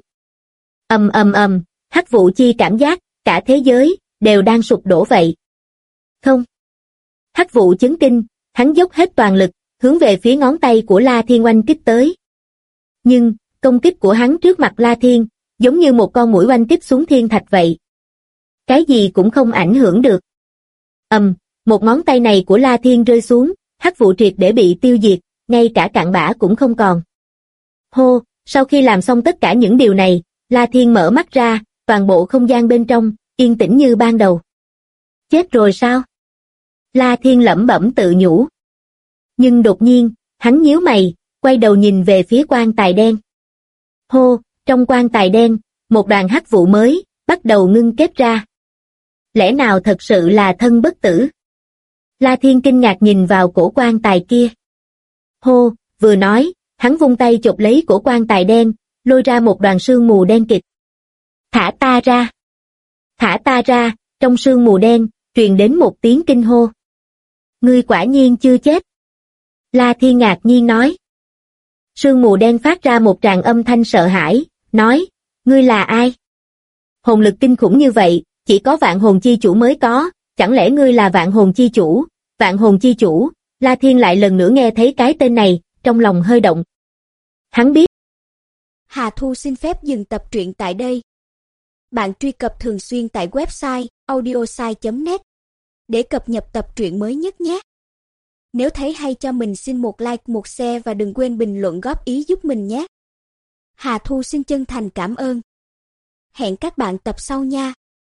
Hắc vụ chi cảm giác, cả thế giới, đều đang sụp đổ vậy. Không. Hắc vụ chấn kinh, hắn dốc hết toàn lực, hướng về phía ngón tay của La Thiên oanh kích tới. Nhưng, công kích của hắn trước mặt La Thiên, giống như một con muỗi oanh kích xuống thiên thạch vậy. Cái gì cũng không ảnh hưởng được. Một ngón tay này của La Thiên rơi xuống, Hắc vụ triệt để bị tiêu diệt, ngay cả cặn bã cũng không còn. Hô, sau khi làm xong tất cả những điều này, La Thiên mở mắt ra, toàn bộ không gian bên trong, yên tĩnh như ban đầu. Chết rồi sao? La Thiên lẩm bẩm tự nhủ. Nhưng đột nhiên, hắn nhíu mày, quay đầu nhìn về phía quan tài đen. Hô, trong quan tài đen, một đoàn hắc vụ mới, bắt đầu ngưng kết ra. Lẽ nào thật sự là thân bất tử? La Thiên kinh ngạc nhìn vào cổ quan tài kia. Hô, vừa nói, hắn vung tay chộp lấy cổ quan tài đen, lôi ra một đoàn sương mù đen kịt. Thả ta ra! Thả ta ra! Trong sương mù đen, truyền đến một tiếng kinh hô. Ngươi quả nhiên chưa chết. La Thiên ngạc nhiên nói. Sương mù đen phát ra một tràng âm thanh sợ hãi, nói, ngươi là ai? Hồn lực kinh khủng như vậy, chỉ có vạn hồn chi chủ mới có, chẳng lẽ ngươi là vạn hồn chi chủ? Vạn hồn chi chủ, La Thiên lại lần nữa nghe thấy cái tên này, trong lòng hơi động. Hắn biết. Hà Thu xin phép dừng tập truyện tại đây. Bạn truy cập thường xuyên tại website audiosai.net để cập nhật tập truyện mới nhất nhé. Nếu thấy hay cho mình xin một like, một share và đừng quên bình luận góp ý giúp mình nhé. Hà Thu xin chân thành cảm ơn. Hẹn các bạn tập sau nha.